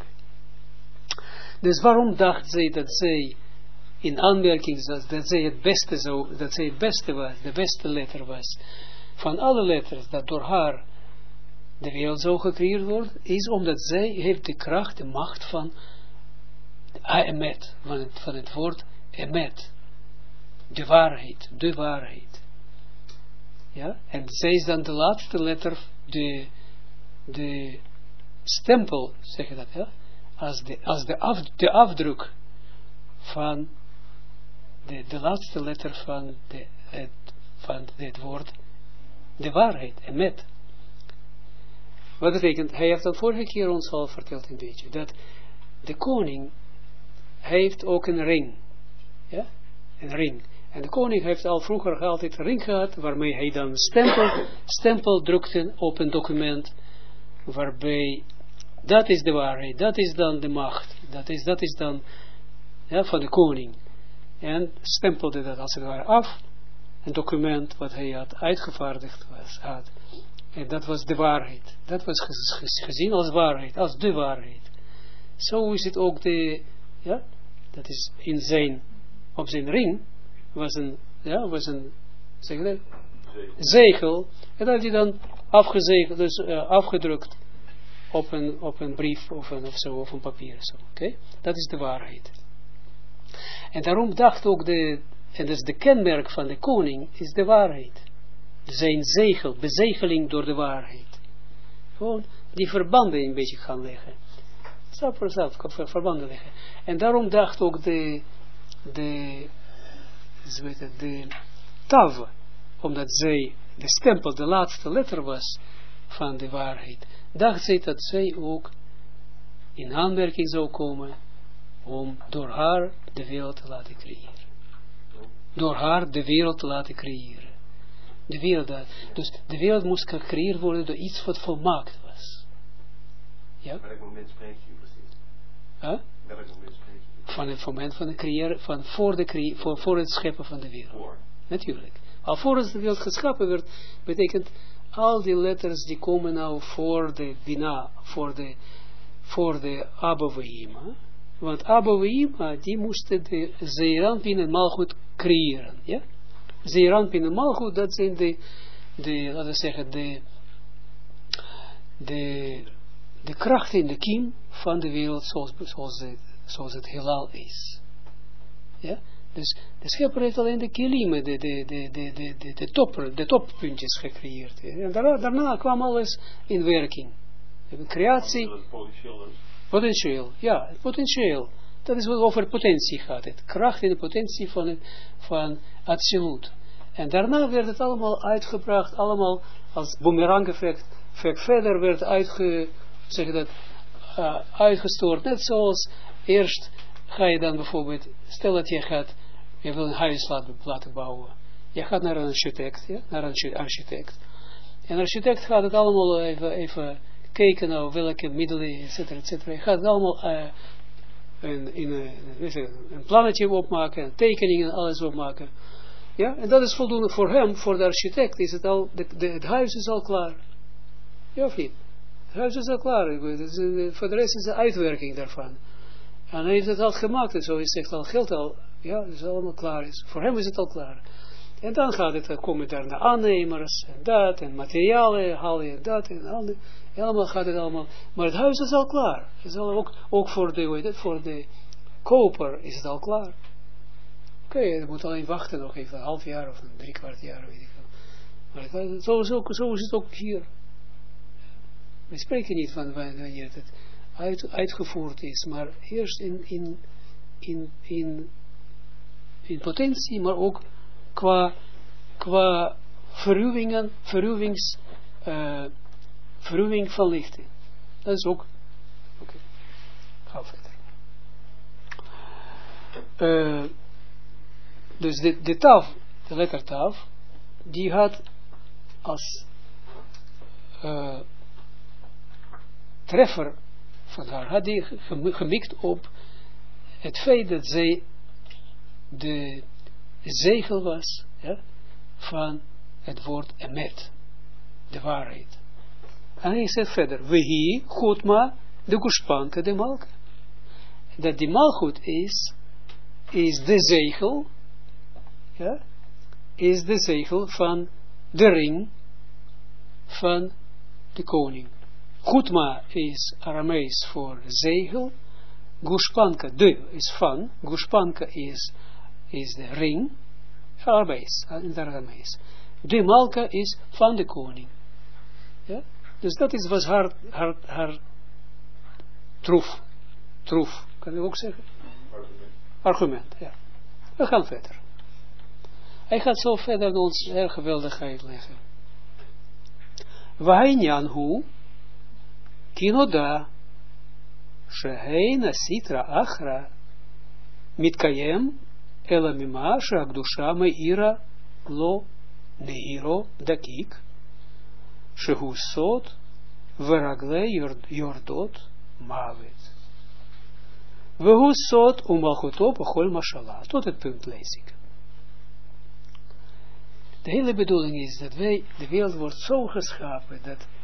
Dus waarom dacht zij dat zij in aanmerking dat zij het beste was, de beste letter was, van alle letters, dat door haar de wereld zou gecreëerd worden, is omdat zij heeft de kracht, de macht van emet, van het woord emet. De waarheid. Ja, en zij is dan de laatste letter, de stempel, zeg je dat, ja? Als de afdruk van de laatste letter van het woord, de waarheid, emet. Wat betekent, hij heeft dat vorige keer ons al verteld een beetje, dat de koning heeft ook een ring, ja, een ring. En de koning heeft al vroeger altijd een ring gehad, waarmee hij dan stempel drukte op een document, waarbij, dat is de waarheid, dat is dan de macht, dat is dan, ja, van de koning. En stempelde dat als het ware af, een document wat hij had uitgevaardigd had. En dat was de waarheid. Dat was gezien als waarheid, als de waarheid. Zo is het ook ja, dat is op zijn ring, was een zeg je, zegel, en dat had hij dan afgedrukt op een brief of een papier. Oké? Dat is de waarheid. En daarom dacht ook en dat is de kenmerk van de koning, is de waarheid. Zijn zegel, bezegeling door de waarheid. Gewoon die verbanden een beetje gaan leggen. Stap voor stap, verbanden leggen. En daarom dacht ook de Tav, omdat zij de stempel, de laatste letter was van de waarheid, dacht zij dat zij ook in aanmerking zou komen om door haar de wereld te laten creëren. Door haar de wereld te laten creëren. Dus de wereld moest gecreëerd worden door iets wat volmaakt was. Ja? Welk moment spreek je precies? Huh? Welk moment spreek je? Van het moment van de creëren, van voor het scheppen van de wereld. Voor. Natuurlijk. Alvorens de wereld geschapen werd, betekent al die letters die komen nou voor de Bina, voor de Abouima. Want Abouima, die moesten de Zeeranpin en Malchut creëren. Ja? Zeeranpin en Malchut, dat zijn laten we zeggen, de krachten in de kiem van de wereld zoals het heelal is. Ja? Dus de schepper heeft alleen de kilim, de toppuntjes gecreëerd. En daarna kwam alles in werking. De creatie. Potentieel, ja, potentieel. Dat is wat over potentie gaat. Het kracht en de potentie van Atsilut. En daarna werd het allemaal uitgebracht, allemaal als boomerang effect verder werd uitgestoord. Net zoals eerst ga je dan bijvoorbeeld, stel dat je wil een huis laten bouwen. Je gaat naar een architect, ja, naar een architect. En een architect gaat het allemaal even kijken naar welke middelen, et cetera. Je gaat het allemaal een plannetje opmaken, een tekeningen, alles opmaken. Ja, en dat is voldoende voor hem, voor de architect is het al, het huis is al klaar. Ja of niet? Het huis is al klaar, voor de rest is de uitwerking daarvan. En hij heeft het al gemaakt, en zo is het al geld al, ja, het is allemaal klaar is. Voor hem is het al klaar. En dan komen daar de aannemers, en dat, en materialen, haal je dat, en allemaal gaat het allemaal. Maar het huis is al klaar. Het is al ook voor de koper is het al klaar. Oké, je moet alleen wachten nog even, een half jaar of 3/4 jaar, weet ik wel. Maar zo is het ook hier. We spreken niet van wanneer het uitgevoerd is, maar eerst in potentie, maar ook qua verruwing van lichten. Dat is ook. Oké. Ga verder. Dus de Tav, de letter Tav, die had als treffer van haar, had die gemikt op het feit dat zij de zegel was, ja, van het woord emet, de waarheid. En hij zegt verder, Vehi, Chutma, de Gushpanka, de Malka. Dat die Malchut is de zegel, ja, is de zegel van de ring van de koning. Chutma is Aramees voor zegel, Gushpanka, de is van, Gushpanka is de ring, Aramees, in de Aramees. De Malka is van de koning. Ja? Dus dat was haar troef, kan je ook zeggen? Argument, ja. We gaan verder. Hij gaat zo verder ons erg geweldig uitleggen. Wainyan hu, kinoda, sheheina sitra achra, mitkayem, elamima, sheakdusha meira, lo, neiro, dakik, shehu sot, veragle yordot, mavet. Wehu sot, umalchuto, bechol mashala. Tot het punt lees ik. De hele bedoeling is dat de wereld wordt zo geschapen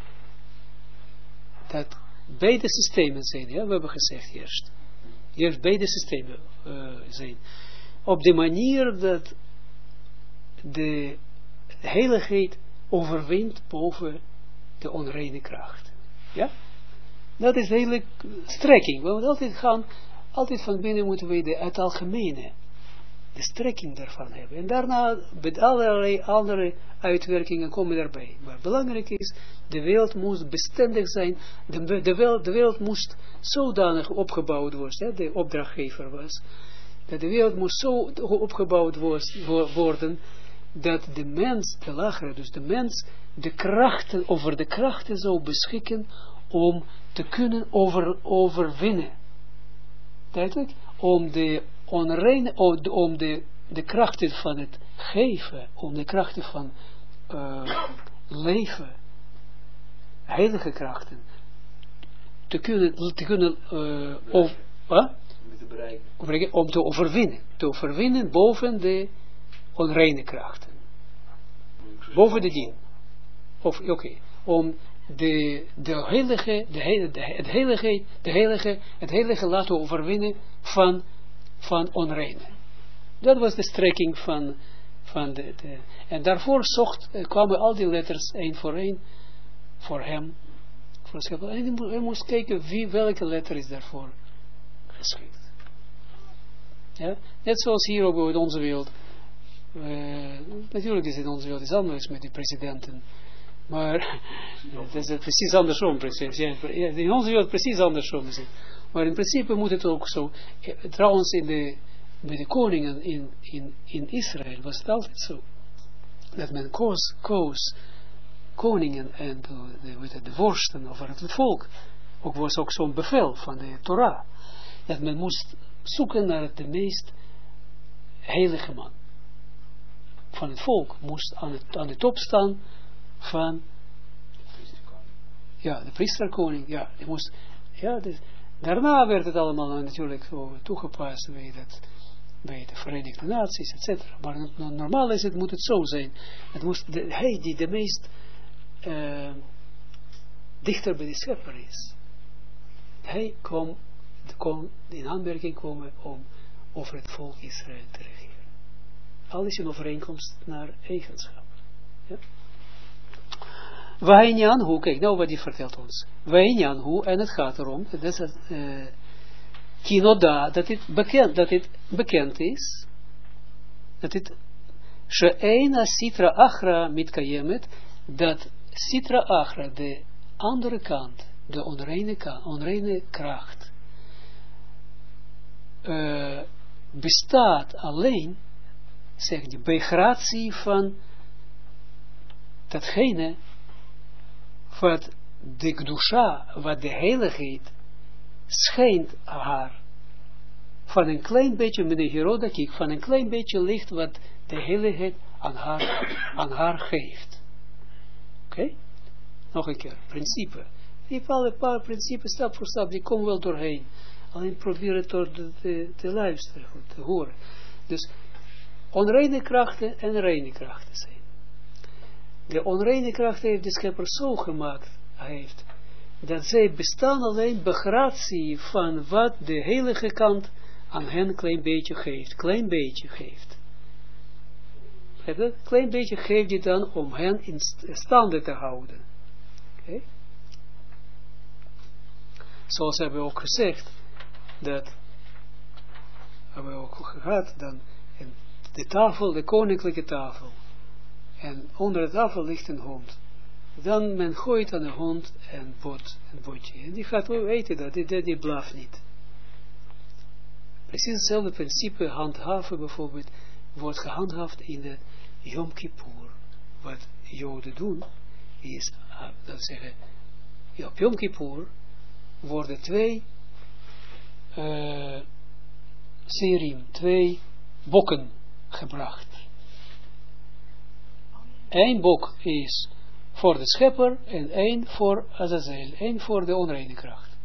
dat beide systemen zijn, ja, we hebben gezegd eerst beide systemen zijn, op de manier dat de heiligheid overwint boven de onreine kracht. Ja? Dat is de hele strekking. We moeten altijd van binnen moeten we het algemene, de strekking daarvan hebben. En daarna, met allerlei andere uitwerkingen komen daarbij. Maar belangrijk is, de wereld moest bestendig zijn, de wereld moest zodanig opgebouwd worden, ja, de opdrachtgever was, dat de wereld moest zo opgebouwd worden, dat de mens, de lagere, dus de mens, over de krachten zou beschikken om te kunnen overwinnen. Duidelijk? Om de onreine, om de krachten van het geven, om de krachten van leven, heilige krachten, te kunnen om te overwinnen boven de onreine krachten. Boven de dien. Om het heilige laten overwinnen van onreine. Dat was de strekking van en daarvoor kwamen al die letters één voor hem. En hij moest kijken welke letter is daarvoor geschikt. Ja? Net zoals hier ook in onze wereld. Natuurlijk is het in onze wereld iets anders met die presidenten. Maar het is precies andersom. In onze wereld precies andersom is het. Maar in principe moet het ook zo. Trouwens, bij de koningen in Israël was het altijd zo. Dat men koos koningen en de vorsten over het volk. Ook was ook zo'n bevel van de Torah. Dat men moest zoeken naar de meest heilige man. Van het volk moest aan de top staan van de priesterkoning. Ja, die moest, dus, daarna werd het allemaal natuurlijk toegepast bij de Verenigde Naties, etc. Maar normaal moet het zo zijn. Het moest hij die de meest dichter bij de schepper is. Hij kon in aanmerking komen om over het volk Israël te regeren. Alles in overeenkomst naar eigenschap. Ja? Wainyan, kijk nou wat hij vertelt ons. Wainyan, en het gaat erom, dat is het, kinoda, dat het bekend is, dat het, she'eina sitra achra mitkayemet, dat sitra achra, de andere kant, de onreine kracht, bestaat alleen, zegt hij, bij gratie van datgene wat de Gdusha, wat de heiligheid schijnt haar, van een klein beetje, met de Herodakik, van een klein beetje licht wat de heiligheid aan haar geeft. Oké? Nog een keer, principe. Die een paar principes, stap voor stap, die komen wel doorheen. Alleen probeer het te luisteren, te horen. Dus onreine krachten en reine krachten zijn. De onreine krachten heeft de schepper zo gemaakt, dat zij bestaan alleen bij gratie van wat de heilige kant aan hen klein beetje geeft. Klein beetje geeft. Klein beetje geeft hij dan om hen in staande te houden. Okay? Zoals hebben we ook gezegd, dat hebben we ook gehad, dan de tafel, de koninklijke tafel. En onder de tafel ligt een hond. dan men gooit aan de hond een botje. En die gaat weten dat, die blaft niet. Precies hetzelfde principe handhaven bijvoorbeeld, wordt gehandhaafd in de Yom Kippur. Wat Joden doen, is, dat zeggen, op Yom Kippur worden 2 serim, 2 bokken gebracht. 1 bok is voor de schepper en 1 voor Azazel, 1 voor de onreine kracht.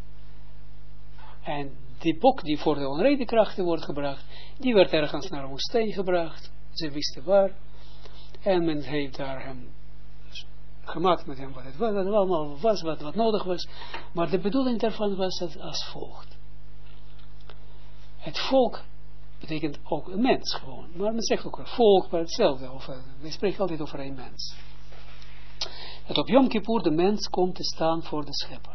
En die bok die voor de onreine krachten wordt gebracht, die werd ergens naar een woestijn gebracht, ze wisten waar, en men heeft daar hem gemaakt met hem wat het was, allemaal was wat nodig was, maar de bedoeling daarvan was het als volgt. Het volk betekent ook een mens gewoon, maar men zegt ook een volk, maar hetzelfde, we spreken altijd over een mens. Dat op Yom Kippur de mens komt te staan voor de schepper.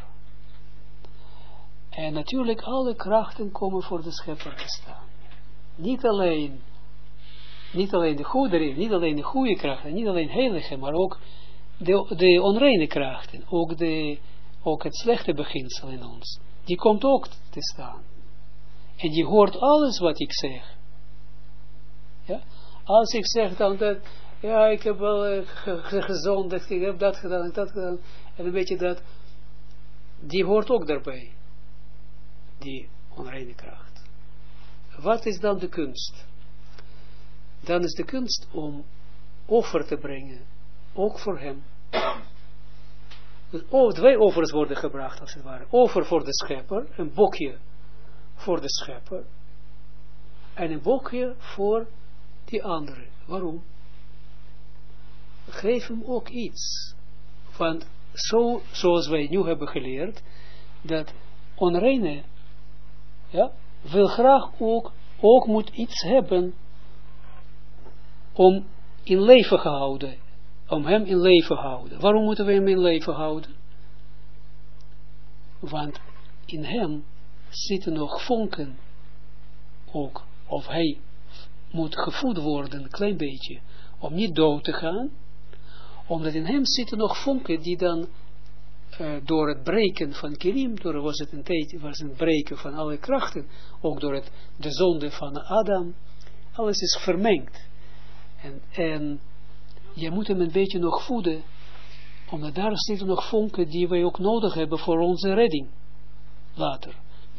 En natuurlijk alle krachten komen voor de schepper te staan. Niet alleen de goede krachten, niet alleen heilige, maar ook de onreine krachten, ook het slechte beginsel in ons. Die komt ook te staan. En die hoort alles wat ik zeg. Ja? Als ik zeg dan dat, ja, ik heb wel gezondigd, ik heb dat gedaan, en een beetje dat, die hoort ook daarbij. Die onreine kracht. Wat is dan de kunst? Dan is de kunst om offer te brengen, ook voor hem. Dus 2 offers worden gebracht, als het ware. Offer voor de schepper, een bokje voor de schepper, en een bokje voor die andere. Waarom? Geef hem ook iets. Want zoals wij nu hebben geleerd, dat onreine, ja, wil graag ook moet iets hebben om in leven gehouden, om hem in leven houden. Waarom moeten we hem in leven houden? Want in hem zitten nog vonken ook, of hij moet gevoed worden, een klein beetje, om niet dood te gaan, omdat in hem zitten nog vonken die dan door het breken van Kelim, was het breken van alle krachten, ook door de zonde van Adam, alles is vermengd. En je moet hem een beetje nog voeden, omdat daar zitten nog vonken die wij ook nodig hebben voor onze redding. Later.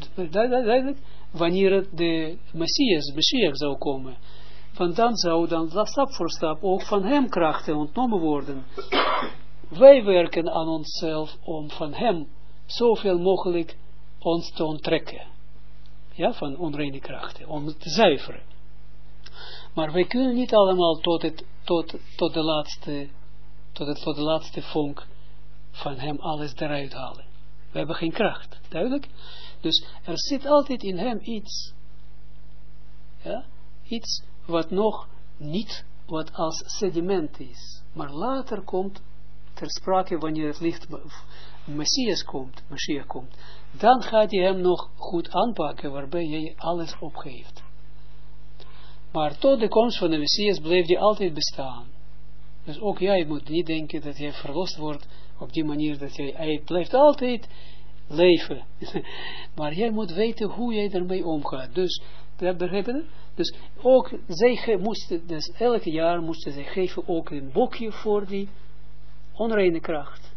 Wanneer de Messias zou komen, want dan zou dan stap voor stap ook van hem krachten ontnomen worden. Wij werken aan onszelf om van hem zoveel mogelijk ons te onttrekken. Ja, van onreine krachten, om het te zuiveren. Maar wij kunnen niet allemaal tot de laatste vonk van hem alles eruit halen. We hebben geen kracht, duidelijk? Dus er zit altijd in hem iets, ja, iets wat nog niet, wat als sediment is, maar later komt ter sprake wanneer het licht Mashiach komt, dan gaat hij hem nog goed aanpakken, waarbij hij alles opgeeft. Maar tot de komst van de Messias bleef hij altijd bestaan. Dus ook jij moet niet denken dat jij verlost wordt op die manier dat hij blijft altijd leven. Maar jij moet weten hoe jij ermee omgaat. Dus, begrijp je? Dus ook zij moesten, dus elke jaar moesten zij geven ook een bokje voor die onreine kracht.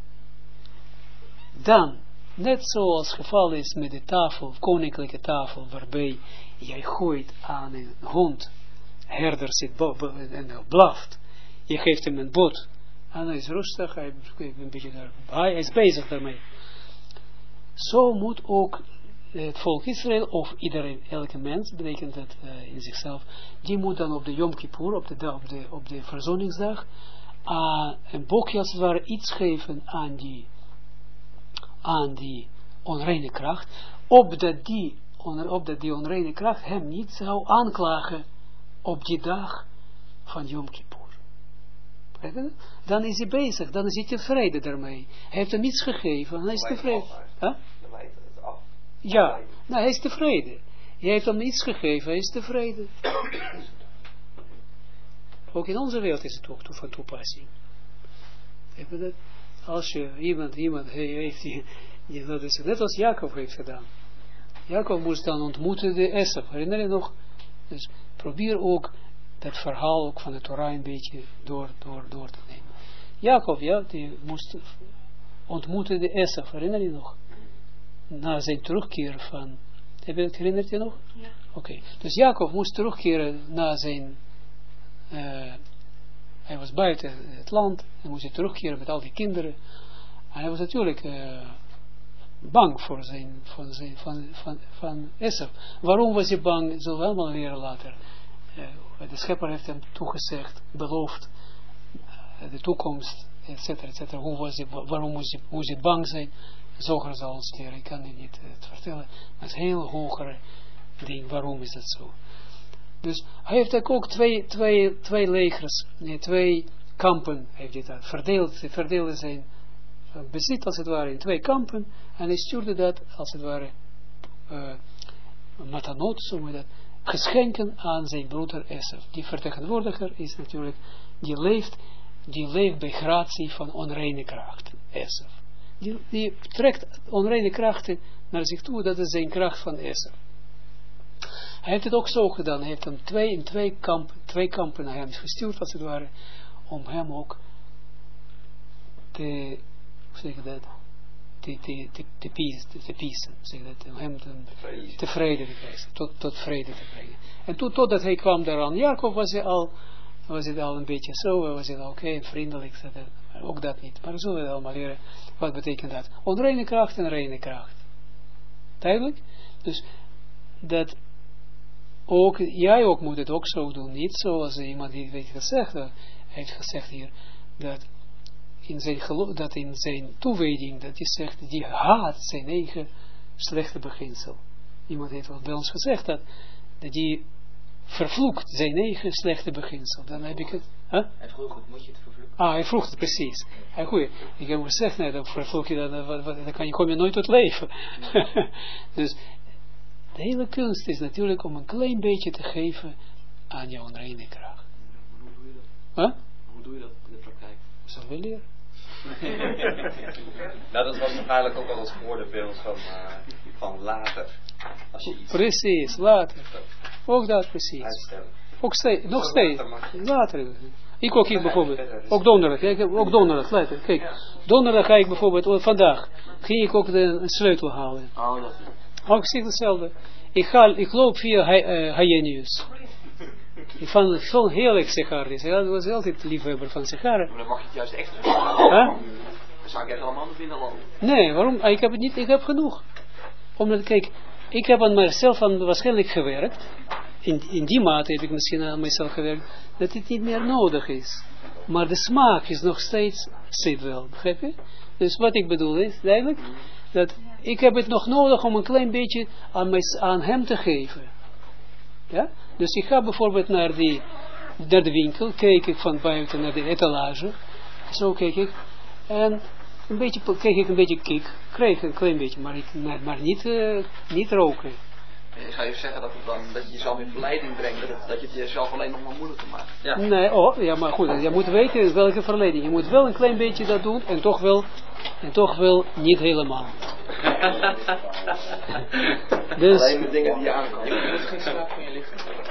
Dan, net zoals het geval is met de tafel, koninklijke tafel, waarbij jij gooit aan een hond, herder zit en blaft, je geeft hem een bot, en hij is rustig, hij is bezig daarmee. Zo moet ook het volk Israël, of iedereen, elke mens, betekent dat in zichzelf, die moet dan op de Yom Kippur, op de verzoeningsdag, een bokje als het ware iets geven aan die onreine kracht, opdat die onreine kracht hem niet zou aanklagen op die dag van Yom Kippur. Dan is hij bezig, dan is hij tevreden daarmee. Hij heeft hem iets gegeven en hij is tevreden. Huh? Ja, nou, hij is tevreden. Hij heeft hem iets gegeven, hij is tevreden. Ook in onze wereld is het ook van toepassing. Als je iemand heeft die dat is net als Jacob heeft gedaan. Jacob moest dan ontmoeten de Esau. Herinner je nog? Dus probeer ook dat verhaal ook van de Torah een beetje door te nemen. Jacob, die moest ontmoeten de Esau. Herinner je nog? Na zijn terugkeer van... Herinnert je nog? Ja. Oké. Dus Jacob moest terugkeren na zijn... hij was buiten het land. Hij moest terugkeren met al die kinderen. En hij was natuurlijk bang voor van Esau. Waarom was hij bang? Dat zullen we allemaal leren later. De schepper heeft hem toegezegd, beloofd, de toekomst, etc. Waarom moest hij bang zijn? Zoger zal ons leren, ik kan u niet vertellen. Maar het is een heel hogere ding, waarom is dat zo? Dus hij heeft ook twee legers, twee kampen, heeft hij dat verdeelde zijn bezit als het ware in twee kampen, en hij stuurde dat als het ware matanot, zo moet dat, geschenken aan zijn broeder Esau. Die vertegenwoordiger is natuurlijk, die leeft bij gratie van onreine krachten, Esau. Die trekt onreine krachten naar zich toe, dat is zijn kracht van Esau. Hij heeft het ook zo gedaan, hij heeft hem twee kampen naar hem gestuurd, als het ware, om hem ook te peacen, om hem te vrede te krijgen, tot vrede te brengen. En totdat hij kwam daaraan, Jacob was het al een beetje zo, was het oké, vriendelijk, maar ook dat niet. Maar we zullen allemaal leren, wat betekent dat? Onreine kracht en reine kracht. Duidelijk? Dus, dat ook, jij ook moet het ook zo doen, niet zoals iemand die heeft gezegd hier, dat in zijn toewijding, dat hij zegt, die haat zijn eigen slechte beginsel. Iemand heeft wel bij ons gezegd dat die vervloekt zijn eigen slechte beginsel. Dan heb ik het. Huh? Hij vroeg het, moet je het vervloeken? Hij vroeg het, precies. Goeie, ik heb gezegd, nee, dan vervloek je dan kom je nooit tot leven. Dus de hele kunst is natuurlijk om een klein beetje te geven aan jouw onreine kracht. Hoe doe je dat? Huh? Hoe doe je dat in de praktijk? Dat wil leren. Nou, dat was waarschijnlijk ook al het voorbeeld van later. Als je iets precies, later. Ook dat precies. uitstellen. Ook nog steeds. Later. Ik ook hier bijvoorbeeld. Ook donderdag. Later. Kijk, donderdag ga ik bijvoorbeeld, vandaag, ging ik ook een sleutel halen. Oh, dat is Ook zie hetzelfde. Ik loop via Hajenius. Ik vond het zo'n heerlijk sigaar. Hij was altijd liefhebber van sigaren. maar dan mag je het juist extra. Huh? Dan zou ik echt allemaal binnenlanden. Nee, waarom? Ik heb het niet, ik heb genoeg. Omdat, kijk, ik heb aan mezelf waarschijnlijk gewerkt. In die mate heb ik misschien aan mezelf gewerkt, dat het niet meer nodig is. Maar de smaak is nog steeds, zit wel, begrijp je? Dus wat ik bedoel is, duidelijk, dat ik heb het nog nodig om een klein beetje aan hem te geven. Ja? Dus ik ga bijvoorbeeld naar de winkel, kijk ik van buiten naar de etalage, zo kijk ik, en krijg ik een klein beetje, maar niet roken. Ik ga even zeggen dat je jezelf in verleiding brengt, dat je het jezelf alleen nog maar moeilijker maakt. Ja. Nee, ja, maar goed, je moet weten welke verleiding. Je moet wel een klein beetje dat doen, en toch wel niet helemaal. Dus alleen met dingen die je aankomt. Je moet geen slaap van je lichaam.